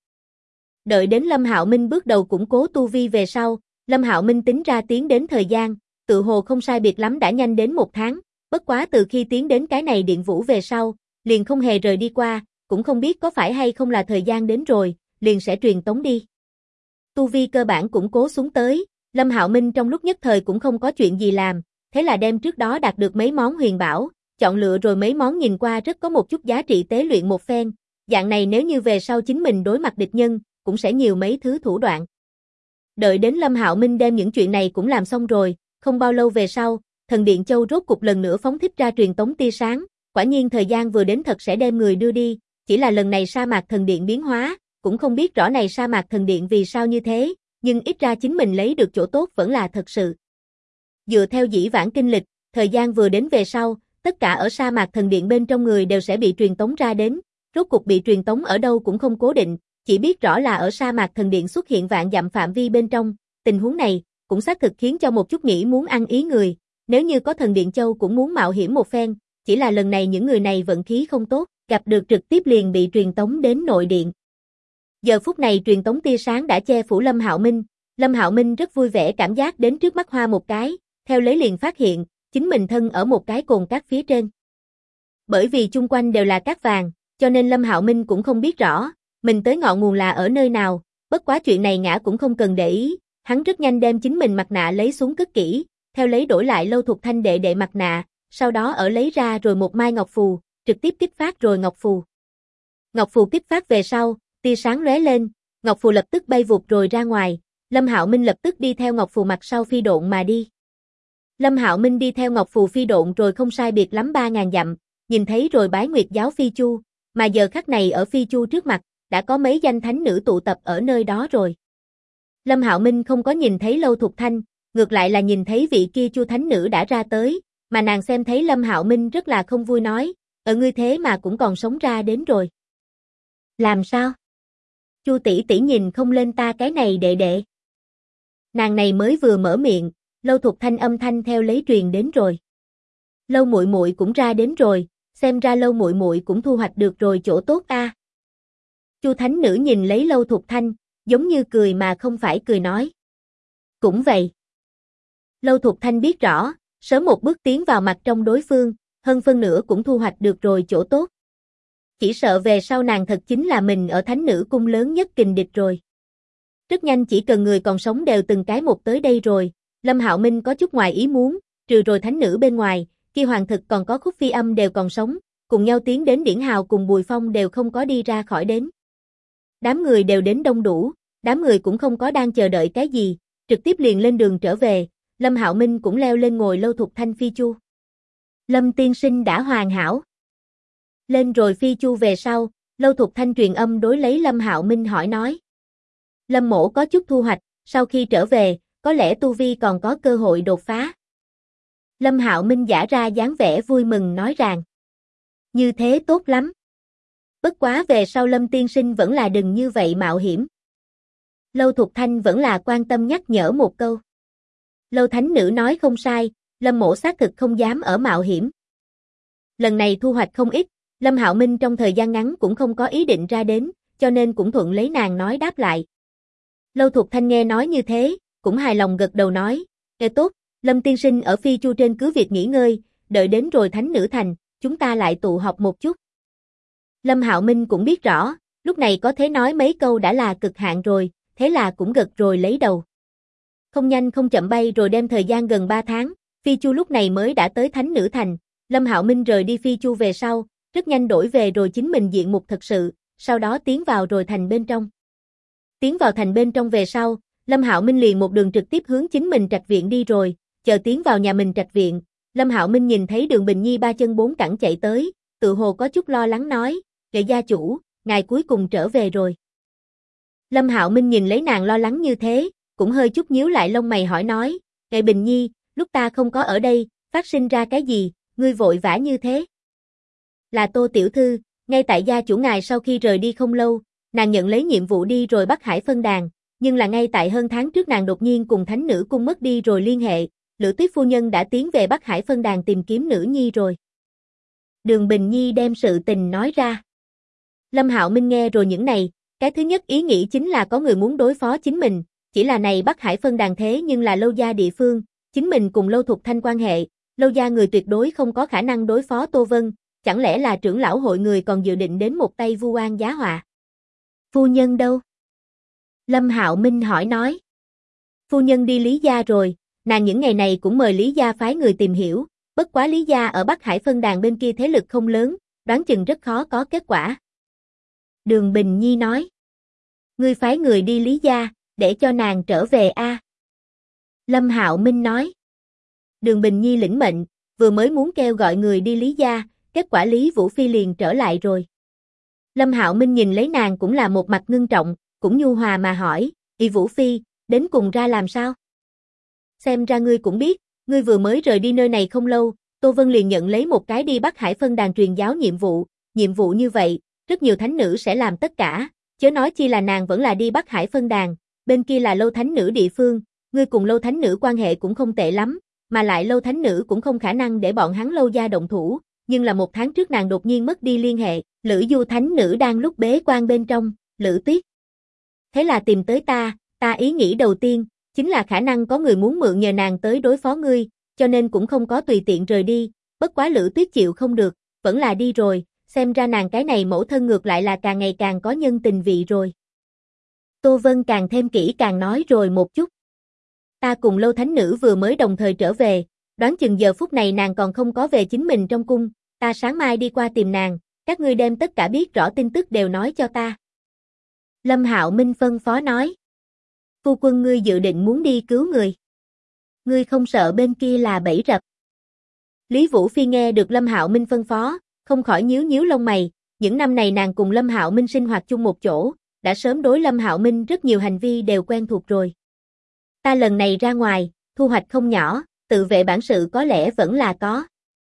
Đợi đến Lâm Hạo Minh bước đầu củng cố tu vi về sau, Lâm Hạo Minh tính ra tiến đến thời gian, tự hồ không sai biệt lắm đã nhanh đến 1 tháng, bất quá từ khi tiến đến cái này điện vũ về sau, liền không hề rời đi qua, cũng không biết có phải hay không là thời gian đến rồi, liền sẽ truyền tống đi. Tu vi cơ bản củng cố xuống tới, Lâm Hạo Minh trong lúc nhất thời cũng không có chuyện gì làm, thế là đem trước đó đạt được mấy món huyền bảo, chọn lựa rồi mấy món nhìn qua rất có một chút giá trị tế luyện một phen, dạng này nếu như về sau chính mình đối mặt địch nhân, cũng sẽ nhiều mấy thứ thủ đoạn. Đợi đến Lâm Hạo Minh đem những chuyện này cũng làm xong rồi, không bao lâu về sau, thần điện châu rốt cục lần nữa phóng thích ra truyền tống tia sáng, quả nhiên thời gian vừa đến thật sẽ đem người đưa đi, chỉ là lần này sa mạc thần điện biến hóa, cũng không biết rõ này sa mạc thần điện vì sao như thế, nhưng ít ra chính mình lấy được chỗ tốt vẫn là thật sự. Dựa theo dĩ vãng kinh lịch, thời gian vừa đến về sau, tất cả ở sa mạc thần điện bên trong người đều sẽ bị truyền tống ra đến, rốt cục bị truyền tống ở đâu cũng không cố định, chỉ biết rõ là ở sa mạc thần điện xuất hiện vạn dặm phạm vi bên trong, tình huống này cũng xác thực khiến cho một chút nghĩ muốn ăn ý người, nếu như có thần điện châu cũng muốn mạo hiểm một phen, chỉ là lần này những người này vận khí không tốt, gặp được trực tiếp liền bị truyền tống đến nội điện. Giờ phút này truyền tống tia sáng đã che phủ Lâm Hạo Minh rất vui vẻ cảm giác đến trước mắt hoa một cái, theo lấy liền phát hiện, chính mình thân ở một cái cồn cát phía trên. Bởi vì chung quanh đều là cát vàng, cho nên Lâm Hạo Minh cũng không biết rõ, mình tới ngọn nguồn là ở nơi nào, bất quá chuyện này ngã cũng không cần để ý, hắn rất nhanh đem chính mình mặt nạ lấy xuống cất kỹ, theo lấy đổi lại Lâu Thục Thanh đệ mặt nạ, sau đó ở lấy ra rồi một mai ngọc phù, trực tiếp kích phát rồi ngọc phù. Ngọc phù kích phát về sau, tia sáng lóe lên, ngọc phù lập tức bay vụt rồi ra ngoài, Lâm Hạo Minh lập tức đi theo ngọc phù mặt sau phi độn mà đi. Lâm Hạo Minh đi theo ngọc phù phi độn rồi không sai biệt lắm 3000 dặm, nhìn thấy rồi Bái Nguyệt giáo Phi Chu, mà giờ khắc này ở Phi Chu trước mặt, đã có mấy danh thánh nữ tụ tập ở nơi đó rồi. Lâm Hạo Minh không có nhìn thấy Lâu Thục Thanh, ngược lại là nhìn thấy vị kia Chu thánh nữ đã ra tới, mà nàng xem thấy Lâm Hạo Minh rất là không vui nói, ở ngươi thế mà cũng còn sống ra đến rồi. Làm sao? Chu tỷ tỷ nhìn không lên ta cái này đệ đệ. Nàng này mới vừa mở miệng, Lâu Thục Thanh âm thanh theo lấy truyền đến rồi. Lâu muội muội cũng ra đến rồi, xem ra Lâu muội muội cũng thu hoạch được rồi chỗ tốt a. Chu thánh nữ nhìn lấy Lâu Thục Thanh, giống như cười mà không phải cười nói. Cũng vậy. Lâu Thục Thanh biết rõ, sớm một bước tiến vào mặt trong đối phương, hơn phân nửa cũng thu hoạch được rồi chỗ tốt. Chỉ sợ về sau nàng thật chính là mình ở thánh nữ cung lớn nhất kình địch rồi. Rất nhanh chỉ cần người còn sống đều từng cái một tới đây rồi, Lâm Hạo Minh có chút ngoài ý muốn, trừ rồi thánh nữ bên ngoài, kia hoàng thực còn có Khúc Phi Âm đều còn sống, cùng nhau tiến đến Điển Hào cùng Bùi Phong đều không có đi ra khỏi đến. Đám người đều đến đông đủ, đám người cũng không có đang chờ đợi cái gì, trực tiếp liền lên đường trở về, Lâm Hạo Minh cũng leo lên ngồi Lâu Thục Thanh phi chu. Lâm tiên sinh đã hoàn hảo. Lên rồi phi chu về sau, Lâu Thục Thanh truyền âm đối lấy Lâm Hạo Minh hỏi nói. Lâm mỗ có chút thu hoạch, sau khi trở về, có lẽ tu vi còn có cơ hội đột phá. Lâm Hạo Minh giả ra dáng vẻ vui mừng nói rằng. Như thế tốt lắm. Bất quá về sau Lâm tiên sinh vẫn là đừng như vậy mạo hiểm. Lâu Thục Thanh vẫn là quan tâm nhắc nhở một câu. Lâu thánh nữ nói không sai, Lâm mỗ xác thực không dám ở mạo hiểm. Lần này thu hoạch không ít, Lâm Hạo Minh trong thời gian ngắn cũng không có ý định ra đến, cho nên cũng thuận lấy nàng nói đáp lại. Lâu Thục Thanh nghe nói như thế, cũng hài lòng gật đầu nói, nghe tốt, Lâm tiên sinh ở phi chu trên cứ việc nghỉ ngơi, đợi đến rồi thánh nữ thành, chúng ta lại tụ họp một chút. Lâm Hạo Minh cũng biết rõ, lúc này có thể nói mấy câu đã là cực hạn rồi, thế là cũng gật rồi lấy đầu. Không nhanh không chậm bay rồi đem thời gian gần 3 tháng, phi chu lúc này mới đã tới thánh nữ thành, Lâm Hạo Minh rời đi phi chu về sau, rất nhanh đổi về rồi chính mình diện mục thật sự, sau đó tiến vào rồi thành bên trong. Tiến vào thành bên trong về sau, Lâm Hạo Minh liền một đường trực tiếp hướng chính mình trạch viện đi rồi, chờ tiến vào nhà mình trạch viện, Lâm Hạo Minh nhìn thấy Đường Bình Nhi ba chân bốn cẳng chạy tới, tự hồ có chút lo lắng nói, "Kệ gia chủ, ngài cuối cùng trở về rồi." Lâm Hạo Minh nhìn lấy nàng lo lắng như thế, cũng hơi chút nhíu lại lông mày hỏi nói, "Kệ Bình Nhi, lúc ta không có ở đây, phát sinh ra cái gì, ngươi vội vã như thế?" Là Tô tiểu thư, ngay tại gia chủ ngài sau khi rời đi không lâu, nàng nhận lấy nhiệm vụ đi rồi Bắc Hải phân đàn, nhưng là ngay tại hơn tháng trước nàng đột nhiên cùng thánh nữ cung mất đi rồi liên hệ, Lữ Tuyết phu nhân đã tiến về Bắc Hải phân đàn tìm kiếm nữ nhi rồi. Đường Bình Nhi đem sự tình nói ra. Lâm Hạo Minh nghe rồi những này, cái thứ nhất ý nghĩ chính là có người muốn đối phó chính mình, chỉ là này Bắc Hải phân đàn thế nhưng là Lâu gia địa phương, chính mình cùng Lâu Thục Thanh quan hệ, Lâu gia người tuyệt đối không có khả năng đối phó Tô Vân, chẳng lẽ là trưởng lão hội người còn dự định đến một tay vu oan giá họa. Phu nhân đâu? Lâm Hạo Minh hỏi nói. Phu nhân đi Lý gia rồi, nàng những ngày này cũng mời Lý gia phái người tìm hiểu, bất quá Lý gia ở Bắc Hải phân đàn bên kia thế lực không lớn, đoán chừng rất khó có kết quả. Đường Bình Nhi nói. Ngươi phái người đi Lý gia, để cho nàng trở về a. Lâm Hạo Minh nói. Đường Bình Nhi lĩnh mệnh, vừa mới muốn kêu gọi người đi Lý gia, kết quả Lý Vũ Phi liền trở lại rồi. Lâm Hạo Minh nhìn lấy nàng cũng là một mặt ngưng trọng, cũng nhu hòa mà hỏi, "Y Vũ Phi, đến cùng ra làm sao?" Xem ra ngươi cũng biết, ngươi vừa mới rời đi nơi này không lâu, Tô Vân liền nhận lấy một cái đi Bắc Hải phân đàn truyền giáo nhiệm vụ như vậy, rất nhiều thánh nữ sẽ làm tất cả, chớ nói chi là nàng vẫn là đi Bắc Hải phân đàn, bên kia là Lâu thánh nữ địa phương, ngươi cùng Lâu thánh nữ quan hệ cũng không tệ lắm, mà lại Lâu thánh nữ cũng không khả năng để bọn hắn Lâu gia động thủ, nhưng là một tháng trước nàng đột nhiên mất đi liên hệ, Lữ Du thánh nữ đang lúc bế quan bên trong, Lữ Tuyết. Thế là tìm tới ta ý nghĩ đầu tiên, chính là khả năng có người muốn mượn nhờ nàng tới đối phó ngươi, cho nên cũng không có tùy tiện rời đi, bất quá Lữ Tuyết chịu không được, vẫn là đi rồi, xem ra nàng cái này mẫu thân ngược lại là càng ngày càng có nhân tình vị rồi. Tô Vân càng thêm kỹ càng nói rồi một chút. Ta cùng Lâu thánh nữ vừa mới đồng thời trở về, đoán chừng giờ phút này nàng còn không có về chính mình trong cung, ta sáng mai đi qua tìm nàng, các ngươi đem tất cả biết rõ tin tức đều nói cho ta. Lâm Hạo Minh phân phó nói. Phu quân ngươi dự định muốn đi cứu người. Ngươi không sợ bên kia là bẫy rập. Lý Vũ Phi nghe được Lâm Hạo Minh phân phó, không khỏi nhíu nhíu lông mày, những năm này nàng cùng Lâm Hạo Minh sinh hoạt chung một chỗ, đã sớm đối Lâm Hạo Minh rất nhiều hành vi đều quen thuộc rồi. Ta lần này ra ngoài, thu hoạch không nhỏ, tự vệ bản sự có lẽ vẫn là có.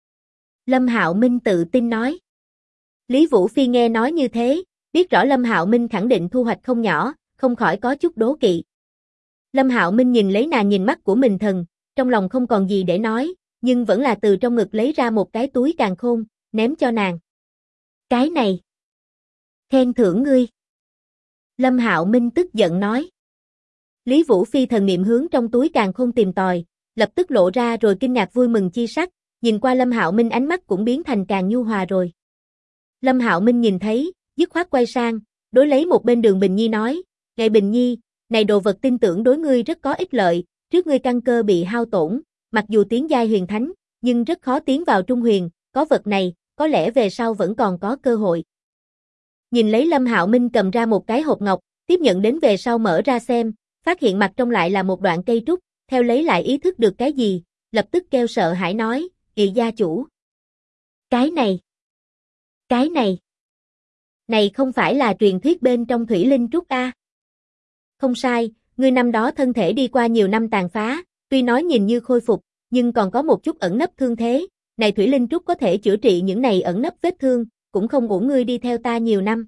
Lâm Hạo Minh tự tin nói. Lý Vũ Phi nghe nói như thế, biết rõ Lâm Hạo Minh khẳng định thu hoạch không nhỏ, không khỏi có chút đố kỵ. Lâm Hạo Minh nhìn lấy nàng nhìn mắt của mình thần, trong lòng không còn gì để nói, nhưng vẫn là từ trong ngực lấy ra một cái túi càn khôn, ném cho nàng. Cái này, khen thưởng ngươi. Lâm Hạo Minh tức giận nói. Lý Vũ Phi thần niệm hướng trong túi càn khôn tìm tòi, lập tức lộ ra rồi kinh ngạc vui mừng chi sắc, nhìn qua Lâm Hạo Minh ánh mắt cũng biến thành càng nhu hòa rồi. Lâm Hạo Minh nhìn thấy, dứt khoát quay sang, đối lấy một bên Đường Bình Nhi nói, "Ngài Bình Nhi, này đồ vật tin tưởng đối ngươi rất có ích lợi, trước ngươi căn cơ bị hao tổn, mặc dù tiến giai huyền thánh, nhưng rất khó tiến vào trung huyền, có vật này, có lẽ về sau vẫn còn có cơ hội. Nhìn lấy Lâm Hạo Minh cầm ra một cái hộp ngọc, tiếp nhận đến về sau mở ra xem, phát hiện mặt trong lại là một đoạn cây trúc, theo lấy lại ý thức được cái gì, lập tức kêu sợ hãi nói, "Ị gia chủ, cái này, này không phải là truyền thuyết bên trong thủy linh trúc a?" "Không sai, ngươi năm đó thân thể đi qua nhiều năm tàn phá, tuy nói nhìn như khôi phục, nhưng còn có một chút ẩn nấp thương thế, này thủy linh trúc có thể chữa trị những này ẩn nấp vết thương, cũng không uổng ngươi đi theo ta nhiều năm."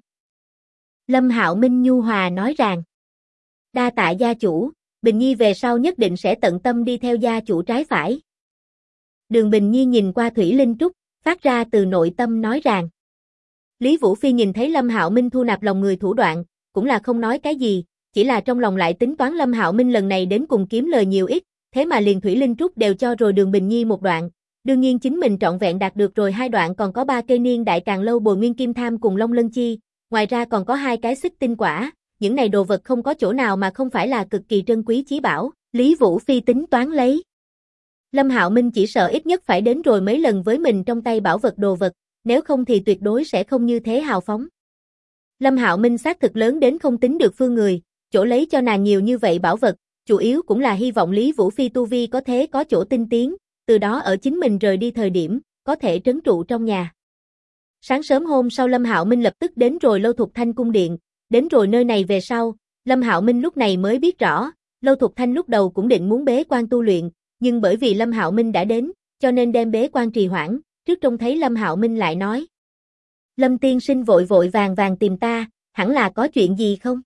Lâm Hạo Minh nhu hòa nói rằng, "Đa tạ gia chủ, Bình Nhi về sau nhất định sẽ tận tâm đi theo gia chủ trái phải." Đường Bình Nhi nhìn qua thủy linh trúc, phát ra từ nội tâm nói rằng. Lý Vũ Phi nhìn thấy Lâm Hạo Minh thu nạp lòng người thủ đoạn, cũng là không nói cái gì, chỉ là trong lòng lại tính toán Lâm Hạo Minh lần này đến cùng kiếm lời nhiều ít, thế mà liền thủy linh trúc đều cho rồi Đường Bình Nhi một đoạn, đương nhiên chính mình trọn vẹn đạt được rồi 2 đoạn, còn có 3 cây niên đại càng lâu bồi nguyên kim tham cùng long lân chi, ngoài ra còn có 2 cái xích tinh quả, những này đồ vật không có chỗ nào mà không phải là cực kỳ trân quý chí bảo, Lý Vũ Phi tính toán lấy. Lâm Hạo Minh chỉ sợ ít nhất phải đến rồi mấy lần với mình trong tay bảo vật đồ vật, nếu không thì tuyệt đối sẽ không như thế hào phóng. Lâm Hạo Minh xác thực lớn đến không tính được phương người, chỗ lấy cho nàng nhiều như vậy bảo vật, chủ yếu cũng là hy vọng Lý Vũ Phi tu vi có thế có chỗ tinh tiến, từ đó ở chính mình rời đi thời điểm, có thể trấn trụ trong nhà. Sáng sớm hôm sau Lâm Hạo Minh lập tức đến rồi Lâu Thục Thanh cung điện, đến rồi nơi này về sau, Lâm Hạo Minh lúc này mới biết rõ, Lâu Thục Thanh lúc đầu cũng định muốn bế quan tu luyện, nhưng bởi vì Lâm Hạo Minh đã đến, cho nên đem bế quan trì hoãn, trước trông thấy Lâm Hạo Minh lại nói. Lâm tiên sinh vội vội vàng vàng tìm ta, hẳn là có chuyện gì không?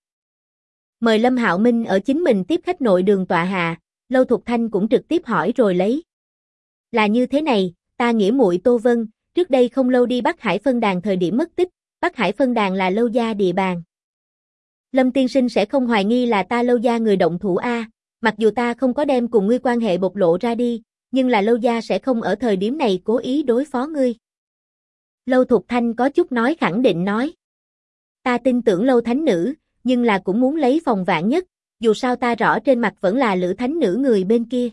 Mời Lâm Hạo Minh ở chính mình tiếp khách nội đường tọa hạ, Lâu Thục Thanh cũng trực tiếp hỏi rồi lấy. Là như thế này, ta nghĩa muội Tô Vân, trước đây không lâu đi Bắc Hải phân đàn thời điểm mất tích, Bắc Hải phân đàn là Lâu gia địa bàn. Lâm tiên sinh sẽ không hoài nghi là ta Lâu gia người động thủ a, mặc dù ta không có đem cùng ngươi quan hệ bộc lộ ra đi, nhưng là Lâu gia sẽ không ở thời điểm này cố ý đối phó ngươi. Lâu Thục Thanh có chút nói khẳng định nói. Ta tin tưởng Lâu thánh nữ, nhưng là cũng muốn lấy phòng vạn nhất, dù sao ta rõ trên mặt vẫn là Lữ thánh nữ người bên kia.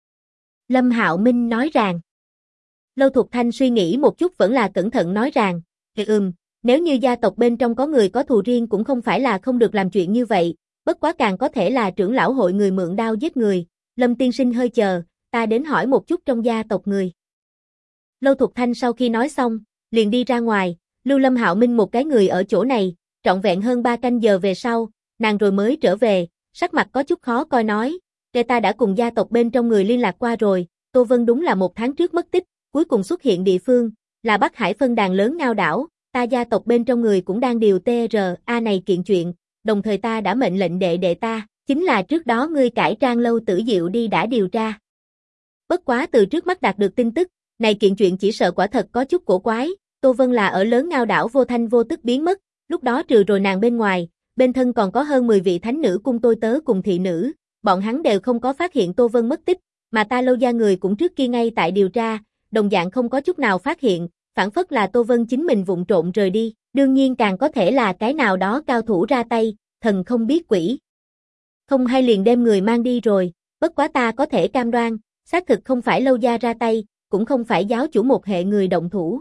Lâm Hạo Minh nói rằng. Lâu Thục Thanh suy nghĩ một chút vẫn là cẩn thận nói rằng, nếu như gia tộc bên trong có người có thù riêng cũng không phải là không được làm chuyện như vậy, bất quá càng có thể là trưởng lão hội người mượn đao giết người. Lâm tiên sinh hơi chờ, ta đến hỏi một chút trong gia tộc người. Lâu Thục Thanh sau khi nói xong, liền đi ra ngoài, lưu Lâm Hạo Minh một cái người ở chỗ này, trọn vẹn hơn 3 canh giờ về sau, nàng rồi mới trở về, sắc mặt có chút khó coi nói, ta đã cùng gia tộc bên trong người liên lạc qua rồi, Tô Vân đúng là 1 tháng trước mất tích, cuối cùng xuất hiện địa phương, là Bắc Hải phân đàn lớn Ngao đảo, ta gia tộc bên trong người cũng đang điều TRA này kiện chuyện, đồng thời ta đã mệnh lệnh đệ ta, chính là trước đó ngươi cải trang Lâu Tử Diệu đi đã điều tra. Bất quá từ trước mắt đạt được tin tức, này kiện chuyện chỉ sợ quả thật có chút cổ quái, Tô Vân là ở lớn Ngao đảo vô thanh vô tức biến mất, lúc đó trừ rồi nàng bên ngoài, bên thân còn có hơn 10 vị thánh nữ cung tôi tớ cùng thị nữ, bọn hắn đều không có phát hiện Tô Vân mất tích, mà ta Lâu gia người cũng trước kia ngay tại điều tra, đồng dạng không có chút nào phát hiện, phản phất là Tô Vân chính mình vụng trộn rời đi, đương nhiên càng có thể là cái nào đó cao thủ ra tay, thần không biết quỷ. Không hay liền đem người mang đi rồi, bất quá ta có thể cam đoan, xác thực không phải Lâu gia ra tay, cũng không phải giáo chủ một hệ người động thủ.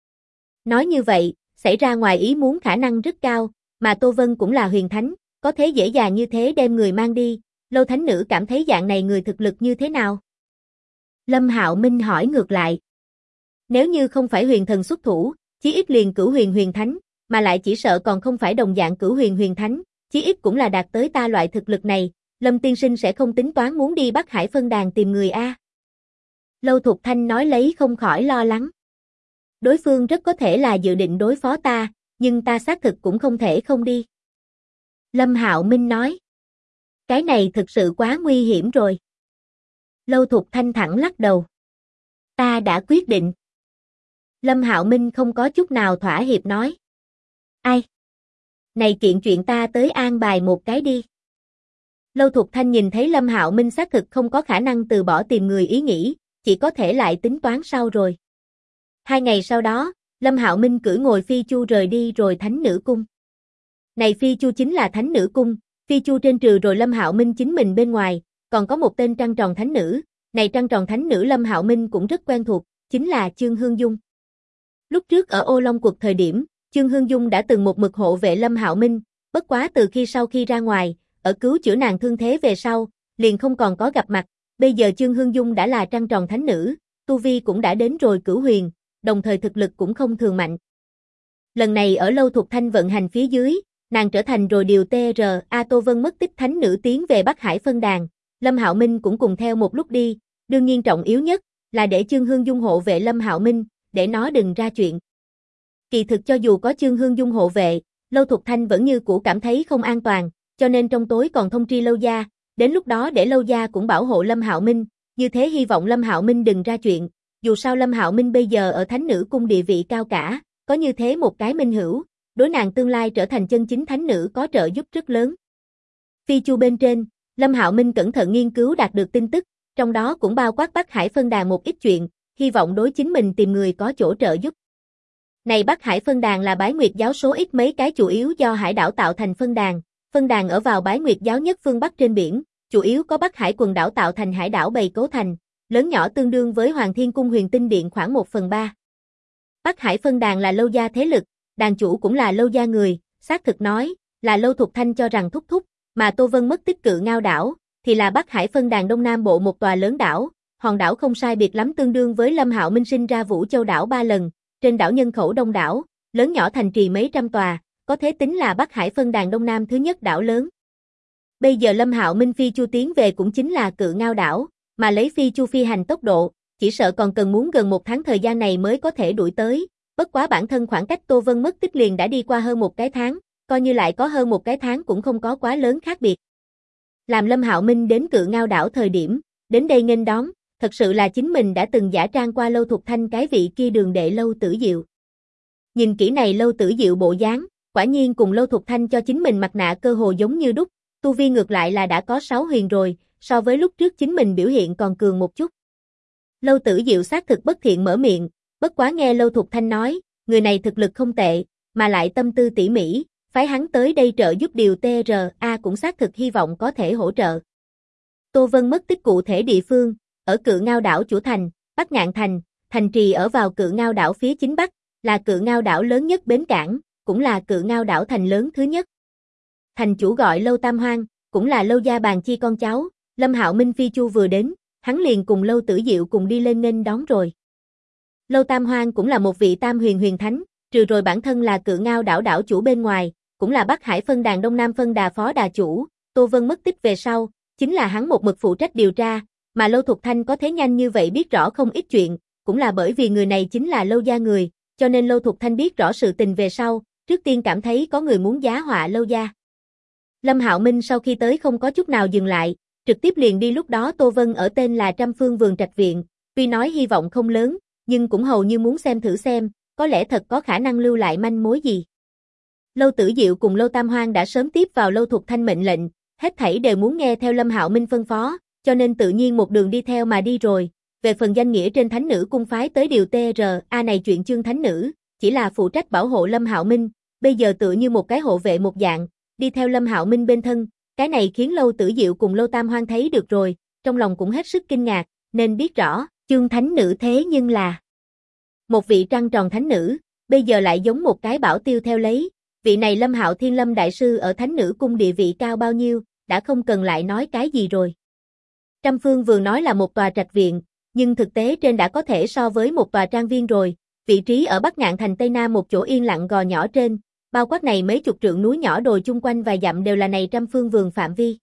Nói như vậy, xảy ra ngoài ý muốn khả năng rất cao, mà Tô Vân cũng là huyền thánh, có thế dễ dàng như thế đem người mang đi, Lâu thánh nữ cảm thấy dạng này người thực lực như thế nào? Lâm Hạo Minh hỏi ngược lại. Nếu như không phải huyền thần xuất thủ, chí ít liền cửu huyền huyền thánh, mà lại chỉ sợ còn không phải đồng dạng cửu huyền huyền thánh, chí ít cũng là đạt tới ta loại thực lực này, Lâm tiên sinh sẽ không tính toán muốn đi Bắc Hải phân đàn tìm người a. Lâu Thục Thanh nói lấy không khỏi lo lắng. Đối phương rất có thể là dự định đối phó ta, nhưng ta xác thực cũng không thể không đi. Lâm Hạo Minh nói. Cái này thực sự quá nguy hiểm rồi. Lâu Thục Thanh thẳng lắc đầu. Ta đã quyết định. Lâm Hạo Minh không có chút nào thỏa hiệp nói. Ai? Này kiện chuyện ta tới an bài một cái đi. Lâu Thục Thanh nhìn thấy Lâm Hạo Minh xác thực không có khả năng từ bỏ tìm người ý nghĩ, chỉ có thể lại tính toán sau rồi. 2 ngày sau đó, Lâm Hạo Minh cưỡi ngồi phi chu rời đi rồi Thánh Nữ Cung. Này phi chu chính là Thánh Nữ Cung, phi chu trên trừ rồi Lâm Hạo Minh chính mình bên ngoài, còn có một tên trăng tròn thánh nữ, này trăng tròn thánh nữ Lâm Hạo Minh cũng rất quen thuộc, chính là Chương Hương Dung. Lúc trước ở Ô Long Quật thời điểm, Chương Hương Dung đã từng một mực hộ vệ Lâm Hạo Minh, bất quá từ sau khi ra ngoài, ở cứu chữa nàng thương thế về sau, liền không còn có gặp mặt, bây giờ Chương Hương Dung đã là trăng tròn thánh nữ, tu vi cũng đã đến rồi cửu huyền, đồng thời thực lực cũng không thường mạnh. Lần này ở Lâu Thục Thanh vận hành phía dưới, nàng trở thành rồi điều TRA Tô Vân mất tích thánh nữ tiến về Bắc Hải phân đàn, Lâm Hạo Minh cũng cùng theo một lúc đi, đương nhiên trọng yếu nhất là để Chương Hương Dung hộ vệ Lâm Hạo Minh, để nó đừng ra chuyện. Kỳ thực cho dù có Chương Hương Dung hộ vệ, Lâu Thục Thanh vẫn như cũ cảm thấy không an toàn, cho nên trong tối còn thông tri Lâu gia, đến lúc đó để Lâu gia cũng bảo hộ Lâm Hạo Minh, như thế hy vọng Lâm Hạo Minh đừng ra chuyện, dù sao Lâm Hạo Minh bây giờ ở thánh nữ cung địa vị cao cả, có như thế một cái minh hữu, đối nàng tương lai trở thành chân chính thánh nữ có trợ giúp rất lớn. Phi chu bên trên, Lâm Hạo Minh cẩn thận nghiên cứu đạt được tin tức, trong đó cũng bao quát Bắc Hải phân đàn một ít chuyện, hy vọng đối chính mình tìm người có chỗ trợ giúp. Này Bắc Hải phân đàn là Bái Nguyệt giáo số ít mấy cái chủ yếu do hải đảo tạo thành phân đàn ở vào Bái Nguyệt giáo nhất phương Bắc trên biển, chủ yếu có Bắc Hải quần đảo tạo thành hải đảo bầy cấu thành, lớn nhỏ tương đương với Hoàng Thiên Cung Huyền Tinh Điện khoảng 1/3. Bắc Hải phân đàn là Lâu gia thế lực, đàn chủ cũng là Lâu gia người, xác thực nói, là Lâu Thục Thanh cho rằng thúc thúc, mà Tô Vân mất tích Cự Ngao đảo, thì là Bắc Hải phân đàn đông nam bộ một tòa lớn đảo, hòn đảo không sai biệt lắm tương đương với Lâm Hạo Minh sinh ra Vũ Châu đảo 3 lần, trên đảo nhân khẩu đông đảo, lớn nhỏ thành trì mấy trăm tòa, có thể tính là Bắc Hải phân đàn đông nam thứ nhất đảo lớn. Bây giờ Lâm Hạo Minh phi chu tiến về cũng chính là Cự Ngao đảo, mà lấy phi chu phi hành tốc độ, chỉ sợ còn cần muốn gần 1 tháng thời gian này mới có thể đuổi tới, bất quá bản thân khoảng cách Tô Vân mất tích liền đã đi qua hơn 1 cái tháng, coi như lại có hơn 1 cái tháng cũng không có quá lớn khác biệt. Làm Lâm Hạo Minh đến Cự Ngao đảo thời điểm, đến đây nghênh đón, thật sự là chính mình đã từng giả trang qua Lâu Thục Thanh cái vị kia đường đệ Lâu Tử Diệu. Nhìn kỹ này Lâu Tử Diệu bộ dáng, quả nhiên cùng Lâu Thục Thanh cho chính mình mặt nạ cơ hồ giống như đúc, tu vi ngược lại là đã có 6 huyền rồi, so với lúc trước chính mình biểu hiện còn cường một chút. Lâu Tử Diệu xác thực bất thiện mở miệng, bất quá nghe Lâu Thục Thanh nói, người này thực lực không tệ, mà lại tâm tư tỉ mỉ, phái hắn tới đây trợ giúp điều TRA cũng xác thực hy vọng có thể hỗ trợ. Tô Vân mất tích cụ thể địa phương, ở Cự Ngao đảo chủ thành, Bắc Ngạn thành, thành trì ở vào Cự Ngao đảo phía chính bắc, là Cự Ngao đảo lớn nhất bến cảng, cũng là Cự Ngao đảo thành lớn thứ nhất. Thành chủ gọi Lâu Tam Hoang, cũng là Lâu gia bàn chi con cháu, Lâm Hạo Minh phi chu vừa đến, hắn liền cùng Lâu Tử Diệu cùng đi lên nghênh đón rồi. Lâu Tam Hoang cũng là một vị tam huyền huyền thánh, trừ rồi bản thân là Cự Ngao đảo đảo chủ bên ngoài, cũng là Bắc Hải phân đàn đông nam phân đà phó đà chủ, Tô Vân mất tích về sau, chính là hắn một mực phụ trách điều tra, mà Lâu Thục Thanh có thế nhanh như vậy biết rõ không ít chuyện, cũng là bởi vì người này chính là Lâu gia người, cho nên Lâu Thục Thanh biết rõ sự tình về sau, trước tiên cảm thấy có người muốn giá họa Lâu gia. Lâm Hạo Minh sau khi tới không có chút nào dừng lại, trực tiếp liền đi lúc đó Tô Vân ở tên là Trăm Phương Vườn Trạch Viện, tuy nói hy vọng không lớn, nhưng cũng hầu như muốn xem thử xem, có lẽ thật có khả năng lưu lại manh mối gì. Lâu Tử Diệu cùng Lâu Tam Hoang đã sớm tiếp vào Lâu Thục Thanh mệnh lệnh, hết thảy đều muốn nghe theo Lâm Hạo Minh phân phó, cho nên tự nhiên một đường đi theo mà đi rồi. Về phần danh nghĩa trên thánh nữ cung phái tới điều TRA này chuyện Chương thánh nữ, chỉ là phụ trách bảo hộ Lâm Hạo Minh, bây giờ tựa như một cái hộ vệ một dạng, đi theo Lâm Hạo Minh bên thân, cái này khiến Lâu Tử Diệu cùng Lâu Tam Hoang thấy được rồi, trong lòng cũng hết sức kinh ngạc, nên biết rõ, Chương thánh nữ thế nhưng là một vị trăng tròn thánh nữ, bây giờ lại giống một cái bảo tiêu theo lấy, vị này Lâm Hạo Thiên Lâm đại sư ở thánh nữ cung địa vị cao bao nhiêu, đã không cần lại nói cái gì rồi. Trăm Phương vừa nói là một tòa trạch viện, nhưng thực tế trên đã có thể so với một tòa trang viên rồi, vị trí ở Bắc Ngạn thành Tây Nam một chỗ yên lặng gò nhỏ trên, bao quát này mấy chục trượng núi nhỏ đồi chung quanh vài dặm đều là này Trăm Phương vườn phạm vi.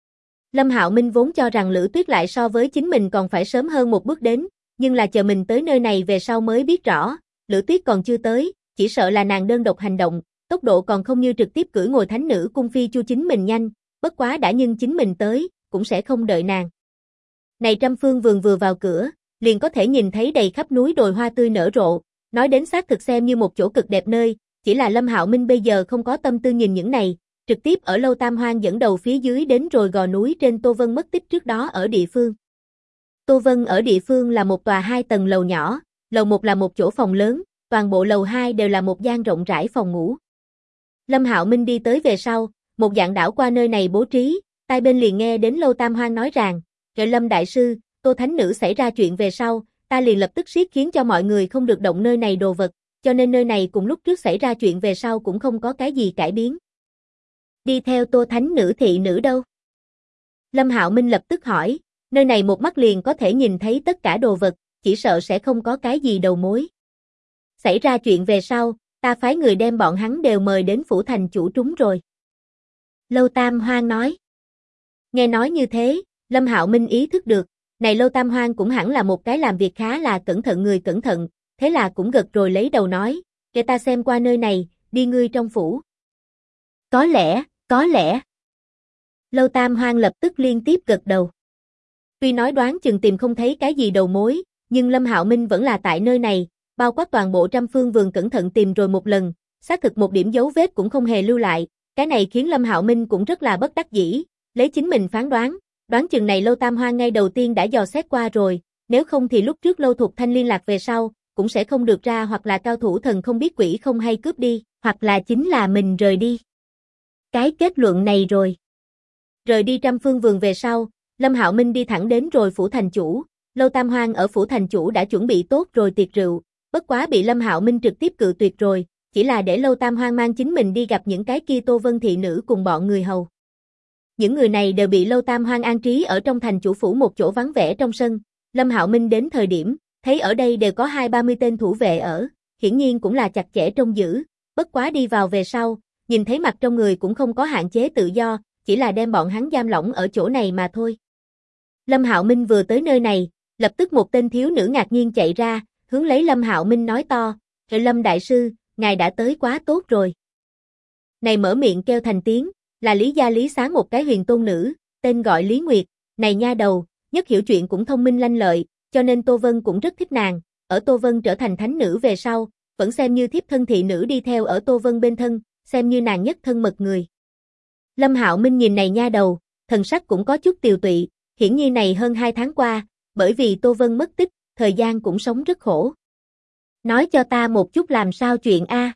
Lâm Hạo Minh vốn cho rằng Lữ Tuyết lại so với chính mình còn phải sớm hơn một bước đến, nhưng là chờ mình tới nơi này về sau mới biết rõ, Lữ Tuyết còn chưa tới, chỉ sợ là nàng đơn độc hành động, tốc độ còn không như trực tiếp cưỡi ngồi thánh nữ cung phi chu chính mình nhanh, bất quá đã nhưng chính mình tới, cũng sẽ không đợi nàng. Này Trăm Phương vườn vừa vào cửa, liền có thể nhìn thấy đầy khắp núi đồi hoa tươi nở rộ, nói đến xác thực xem như một chỗ cực đẹp nơi, chỉ là Lâm Hạo Minh bây giờ không có tâm tư nhìn những này, trực tiếp ở Lâu Tam Hoang dẫn đầu phía dưới đến rồi gò núi trên Tô Vân mất tích trước đó ở địa phương. Tô Vân ở địa phương là một tòa 2 tầng lầu nhỏ, lầu 1 là một chỗ phòng lớn, toàn bộ lầu 2 đều là một gian rộng rãi phòng ngủ. Lâm Hạo Minh đi tới về sau, một dạng đảo qua nơi này bố trí, tai bên liền nghe đến Lâu Tam Hoang nói rằng, Trời Lâm đại sư, Tô thánh nữ xảy ra chuyện về sau, ta liền lập tức siết khiến cho mọi người không được động nơi này đồ vật, cho nên nơi này cùng lúc trước xảy ra chuyện về sau cũng không có cái gì cải biến. Đi theo Tô thánh nữ thị nữ đâu? Lâm Hạo Minh lập tức hỏi, nơi này một mắt liền có thể nhìn thấy tất cả đồ vật, chỉ sợ sẽ không có cái gì đầu mối. Xảy ra chuyện về sau, ta phái người đem bọn hắn đều mời đến phủ thành chủ trúng rồi. Lâu Tam Hoang nói. Nghe nói như thế, Lâm Hạo Minh ý thức được, này Lâu Tam Hoang cũng hẳn là một cái làm việc khá là cẩn thận người cẩn thận, thế là cũng gật rồi lấy đầu nói, để ta xem qua nơi này, đi ngươi trong phủ. Có lẽ. Lâu Tam Hoang lập tức liên tiếp gật đầu. Tuy nói đoán chừng tìm không thấy cái gì đầu mối, nhưng Lâm Hạo Minh vẫn là tại nơi này, bao quát toàn bộ Trăm Phương vườn cẩn thận tìm rồi một lần, xác thực một điểm dấu vết cũng không hề lưu lại, cái này khiến Lâm Hạo Minh cũng rất là bất đắc dĩ, lấy chính mình phán đoán chừng này Lâu Tam Hoang ngay đầu tiên đã dò xét qua rồi, nếu không thì lúc trước Lâu Thục Thanh liên lạc về sau, cũng sẽ không được ra hoặc là cao thủ thần không biết quỷ không hay cướp đi, hoặc là chính là mình rời đi. Cái kết luận này rồi. Rời đi Trăm Phương vườn về sau, Lâm Hạo Minh đi thẳng đến rồi phủ thành chủ, Lâu Tam Hoang ở phủ thành chủ đã chuẩn bị tốt rồi tiệc rượu, bất quá bị Lâm Hạo Minh trực tiếp cự tuyệt rồi, chỉ là để Lâu Tam Hoang mang chính mình đi gặp những cái kia Tô Vân thị nữ cùng bọn người hầu. Những người này đều bị Lâu Tam Hoang an trí ở trong thành chủ phủ một chỗ vắng vẻ trong sân, Lâm Hạo Minh đến thời điểm, thấy ở đây đều có 20-30 tên thủ vệ ở, hiển nhiên cũng là chặt chẽ trông giữ, bất quá đi vào về sau, nhìn thấy mặt trong người cũng không có hạn chế tự do, chỉ là đem bọn hắn giam lỏng ở chỗ này mà thôi. Lâm Hạo Minh vừa tới nơi này, lập tức một tên thiếu nữ ngạc nhiên chạy ra, hướng lấy Lâm Hạo Minh nói to, Lâm đại sư, ngài đã tới quá tốt rồi. Này mở miệng kêu thành tiếng, là Lý gia Lý Sáng một cái huyền tôn nữ, tên gọi Lý Nguyệt, này nha đầu, nhất hiểu chuyện cũng thông minh lanh lợi, cho nên Tô Vân cũng rất thích nàng, ở Tô Vân trở thành thánh nữ về sau, vẫn xem như thiếp thân thị nữ đi theo ở Tô Vân bên thân, xem như nàng nhất thân mật người. Lâm Hạo Minh nhìn này nha đầu, thần sắc cũng có chút tiều tụy, hiển nhiên này hơn 2 tháng qua, bởi vì Tô Vân mất tích, thời gian cũng sống rất khổ. Nói cho ta một chút làm sao chuyện a?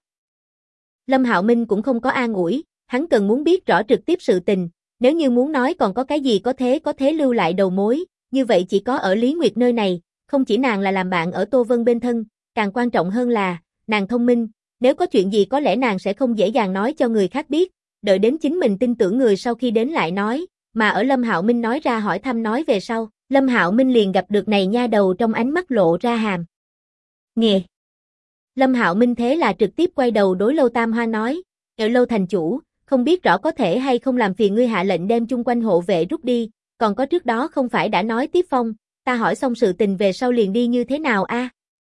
Lâm Hạo Minh cũng không có an ủi, hắn cần muốn biết rõ trực tiếp sự tình, nếu như muốn nói còn có cái gì có thế lưu lại đầu mối, như vậy chỉ có ở Lý Nguyệt nơi này, không chỉ nàng là làm bạn ở Tô Vân bên thân, càng quan trọng hơn là, nàng thông minh, nếu có chuyện gì có lẽ nàng sẽ không dễ dàng nói cho người khác biết, đợi đến chính mình tin tưởng người sau khi đến lại nói, mà ở Lâm Hạo Minh nói ra hỏi thăm nói về sau, Lâm Hạo Minh liền gặp được này nha đầu trong ánh mắt lộ ra hàm. Nghe. Lâm Hạo Minh thế là trực tiếp quay đầu đối Lâu Tam Hoang nói, ở Lâu thành chủ, không biết rõ có thể hay không làm phiền ngươi hạ lệnh đem chung quanh hộ vệ rút đi, còn có trước đó không phải đã nói tiếp phong, ta hỏi xong sự tình về sau liền đi như thế nào a?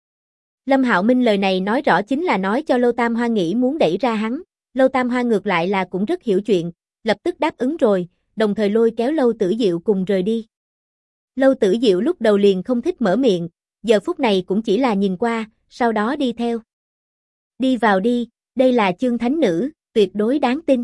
Lâm Hạo Minh lời này nói rõ chính là nói cho Lâu Tam Hoang nghĩ muốn đẩy ra hắn, Lâu Tam Hoang ngược lại là cũng rất hiểu chuyện, lập tức đáp ứng rồi, đồng thời lôi kéo Lâu Tử Diệu cùng rời đi. Lâu Tử Diệu lúc đầu liền không thích mở miệng, giờ phút này cũng chỉ là nhìn qua, sau đó đi theo. Đi vào đi, đây là Chương Thánh Nữ, tuyệt đối đáng tin.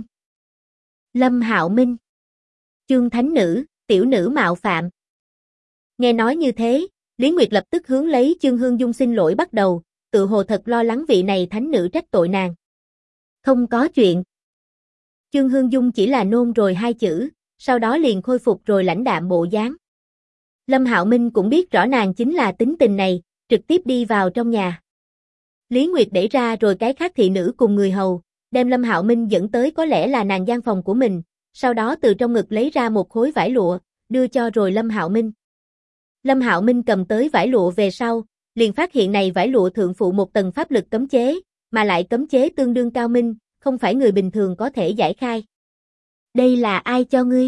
Lâm Hạo Minh. Chương Thánh Nữ, tiểu nữ mạo phạm. Nghe nói như thế, Lý Nguyệt lập tức hướng lấy Chương Hương Dung xin lỗi bắt đầu, tự hồ thật lo lắng vị này thánh nữ trách tội nàng. Không có chuyện. Chương Hương Dung chỉ là nôn rồi 2 chữ, sau đó liền khôi phục rồi lãnh đạm bộ dáng. Lâm Hạo Minh cũng biết rõ nàng chính là tính tình này, trực tiếp đi vào trong nhà. Lý Nguyệt đẩy ra rồi cái khác thị nữ cùng người hầu, đem Lâm Hạo Minh dẫn tới có lẽ là nàng gian phòng của mình, sau đó từ trong ngực lấy ra một khối vải lụa, đưa cho rồi Lâm Hạo Minh. Lâm Hạo Minh cầm tới vải lụa về sau, liền phát hiện này vải lụa thượng phụ một tầng pháp lực cấm chế, mà lại cấm chế tương đương cao minh, không phải người bình thường có thể giải khai. Đây là ai cho ngươi?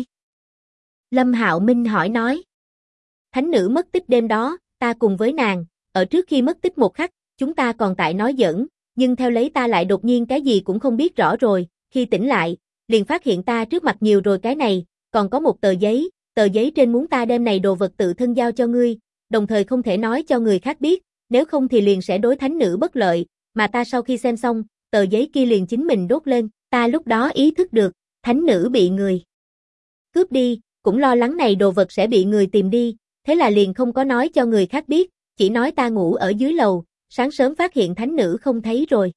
Lâm Hạo Minh hỏi nói. Thánh nữ mất tích đêm đó, ta cùng với nàng, ở trước khi mất tích một khắc, chúng ta còn tại nói giỡn, nhưng theo lấy ta lại đột nhiên cái gì cũng không biết rõ rồi, khi tỉnh lại, liền phát hiện ta trước mặt nhiều rồi cái này, còn có một tờ giấy trên muốn ta đem này đồ vật tự thân giao cho ngươi, đồng thời không thể nói cho người khác biết, nếu không thì liền sẽ đối thánh nữ bất lợi, mà ta sau khi xem xong, tờ giấy kia liền chính mình đốt lên, ta lúc đó ý thức được, thánh nữ bị người cướp đi, cũng lo lắng này đồ vật sẽ bị người tìm đi, thế là liền không có nói cho người khác biết, chỉ nói ta ngủ ở dưới lầu, sáng sớm phát hiện thánh nữ không thấy rồi.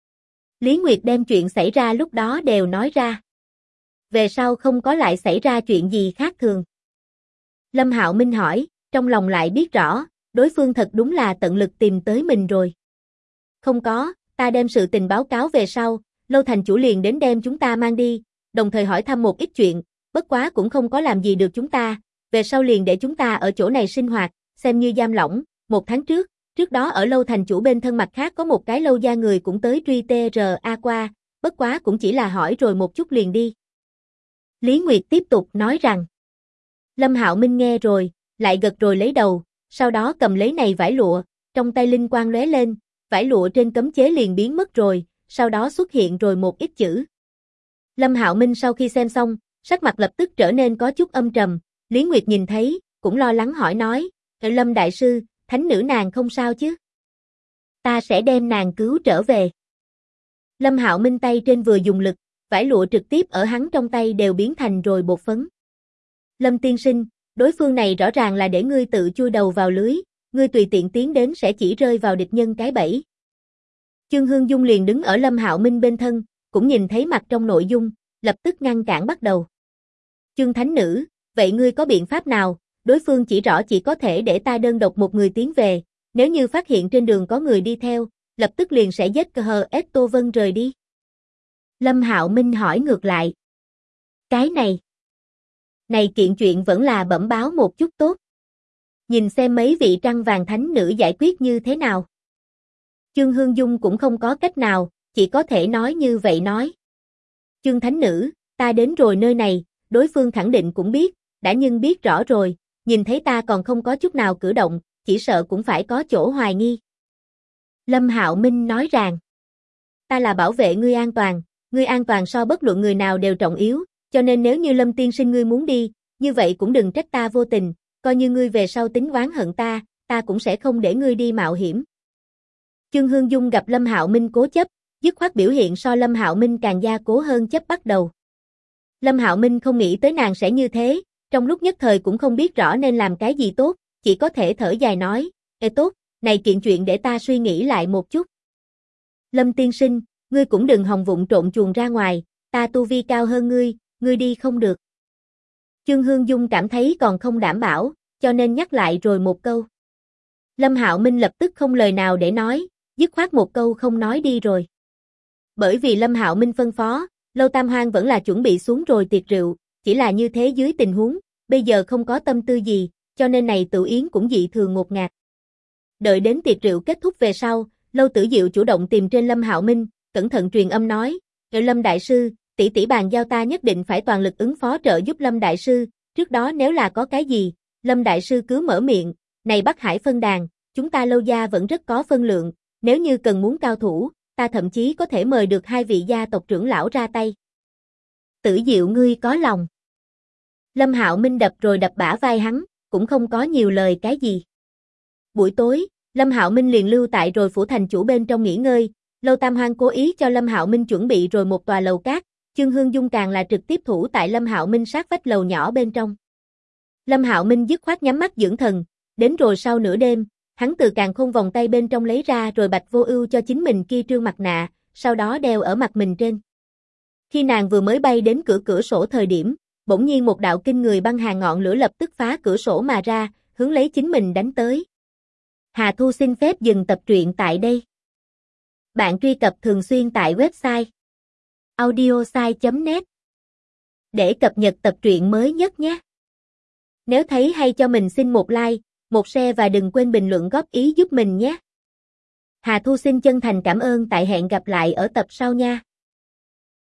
Lý Nguyệt đem chuyện xảy ra lúc đó đều nói ra. Về sau không có lại xảy ra chuyện gì khác thường. Lâm Hạo Minh hỏi, trong lòng lại biết rõ, đối phương thật đúng là tận lực tìm tới mình rồi. Không có, ta đem sự tình báo cáo về sau, Lâu thành chủ liền đến đem chúng ta mang đi, đồng thời hỏi thăm một ít chuyện, bất quá cũng không có làm gì được chúng ta, về sau liền để chúng ta ở chỗ này sinh hoạt, xem như giam lỏng. 1 tháng trước đó ở Lâu thành chủ bên thân mặt khác có một cái Lâu gia người cũng tới truy TRA qua, bất quá cũng chỉ là hỏi rồi một chút liền đi. Lý Nguyệt tiếp tục nói rằng, Lâm Hạo Minh nghe rồi, lại gật rồi lấy đầu, sau đó cầm lấy này vải lụa, trong tay linh quang lóe lên, vải lụa trên cấm chế liền biến mất rồi, sau đó xuất hiện rồi một ít chữ. Lâm Hạo Minh sau khi xem xong, sắc mặt lập tức trở nên có chút âm trầm, Lý Nguyệt nhìn thấy, cũng lo lắng hỏi nói, Lâm đại sư, thánh nữ nàng không sao chứ? Ta sẽ đem nàng cứu trở về. Lâm Hạo Minh tay trên vừa dùng lực, vải lụa trực tiếp ở hắn trong tay đều biến thành rồi bột phấn. Lâm tiên sinh, đối phương này rõ ràng là để ngươi tự chui đầu vào lưới, ngươi tùy tiện tiến đến sẽ chỉ rơi vào địch nhân cái bẫy. Chương Hương Dung liền đứng ở Lâm Hạo Minh bên thân, cũng nhìn thấy mặt trong nội dung, lập tức ngăn cản bắt đầu. Chương thánh nữ, vậy ngươi có biện pháp nào? Đối phương chỉ rõ chỉ có thể để ta đơn độc một người tiến về, nếu như phát hiện trên đường có người đi theo, lập tức liền sẽ giết Cờ Tô Vân rời đi. Lâm Hạo Minh hỏi ngược lại. Cái này kiện chuyện vẫn là bẩm báo một chút tốt. Nhìn xem mấy vị trăng vàng thánh nữ giải quyết như thế nào. Chương Hương Dung cũng không có cách nào, chỉ có thể nói như vậy nói. Chương thánh nữ, ta đến rồi nơi này, đối phương khẳng định cũng biết, đã nhưng biết rõ rồi, nhìn thấy ta còn không có chút nào cử động, chỉ sợ cũng phải có chỗ hoài nghi. Lâm Hạo Minh nói rằng, ta là bảo vệ ngươi an toàn so bất luận người nào đều trọng yếu, cho nên nếu như Lâm tiên sinh ngươi muốn đi, như vậy cũng đừng trách ta vô tình, coi như ngươi về sau tính oán hận ta cũng sẽ không để ngươi đi mạo hiểm. Chương Hương Dung gặp Lâm Hạo Minh cố chấp, dứt khoát biểu hiện so Lâm Hạo Minh càng gia cố hơn chấp bắt đầu. Lâm Hạo Minh không nghĩ tới nàng sẽ như thế, trong lúc nhất thời cũng không biết rõ nên làm cái gì tốt, chỉ có thể thở dài nói, ê tốt, này kiện chuyện để ta suy nghĩ lại một chút. Lâm tiên sinh, ngươi cũng đừng hòng vụng trộn chuồn ra ngoài, ta tu vi cao hơn ngươi đi không được. Chương Hương Dung cảm thấy còn không đảm bảo, cho nên nhắc lại rồi một câu. Lâm Hạo Minh lập tức không lời nào để nói, dứt khoát một câu không nói đi rồi. Bởi vì Lâm Hạo Minh phân phó, Lâu Tam Hoang vẫn là chuẩn bị xuống rồi tiệc rượu, chỉ là như thế dưới tình huống, bây giờ không có tâm tư gì, cho nên này tựu yến cũng dị thường ngột ngạt. Đợi đến tiệc rượu kết thúc về sau, Lâu Tử Diệu chủ động tìm trên Lâm Hạo Minh, cẩn thận truyền âm nói, Lâm đại sư, tỷ tỷ bàn giao ta nhất định phải toàn lực ứng phó trợ giúp Lâm đại sư, trước đó nếu là có cái gì, Lâm đại sư cứ mở miệng, này Bắc Hải phân đàn, chúng ta Lâu gia vẫn rất có phân lượng, nếu như cần muốn cao thủ, ta thậm chí có thể mời được 2 vị gia tộc trưởng lão ra tay. Tử Diệu ngươi có lòng. Lâm Hạo Minh đập rồi đập bả vai hắn, cũng không có nhiều lời cái gì. Buổi tối, Lâm Hạo Minh liền lưu tại rồi phủ thành chủ bên trong nghỉ ngơi, Lâu Tam Hoang cố ý cho Lâm Hạo Minh chuẩn bị rồi một tòa lầu cát, Chương Hương Dung càng là trực tiếp thủ tại Lâm Hạo Minh sát vách lầu nhỏ bên trong. Lâm Hạo Minh dứt khoát nhắm mắt dưỡng thần, đến rồi sau nửa đêm, hắn từ càn khôn vòng tay bên trong lấy ra rồi Bạch Vô Ưu cho chính mình kia trương mặt nạ, sau đó đeo ở mặt mình trên. Khi nàng vừa mới bay đến cửa sổ thời điểm, bỗng nhiên một đạo kinh người băng hà ngọn lửa lập tức phá cửa sổ mà ra, hướng lấy chính mình đánh tới. Hà Thu xin phép dừng tập truyện tại đây. Bạn truy cập thường xuyên tại website audiosai.net để cập nhật tập truyện mới nhất nhé. Nếu thấy hay cho mình xin một like, một share và đừng quên bình luận góp ý giúp mình nhé. Hà Thu xin chân thành cảm ơn, tại hẹn gặp lại ở tập sau nha.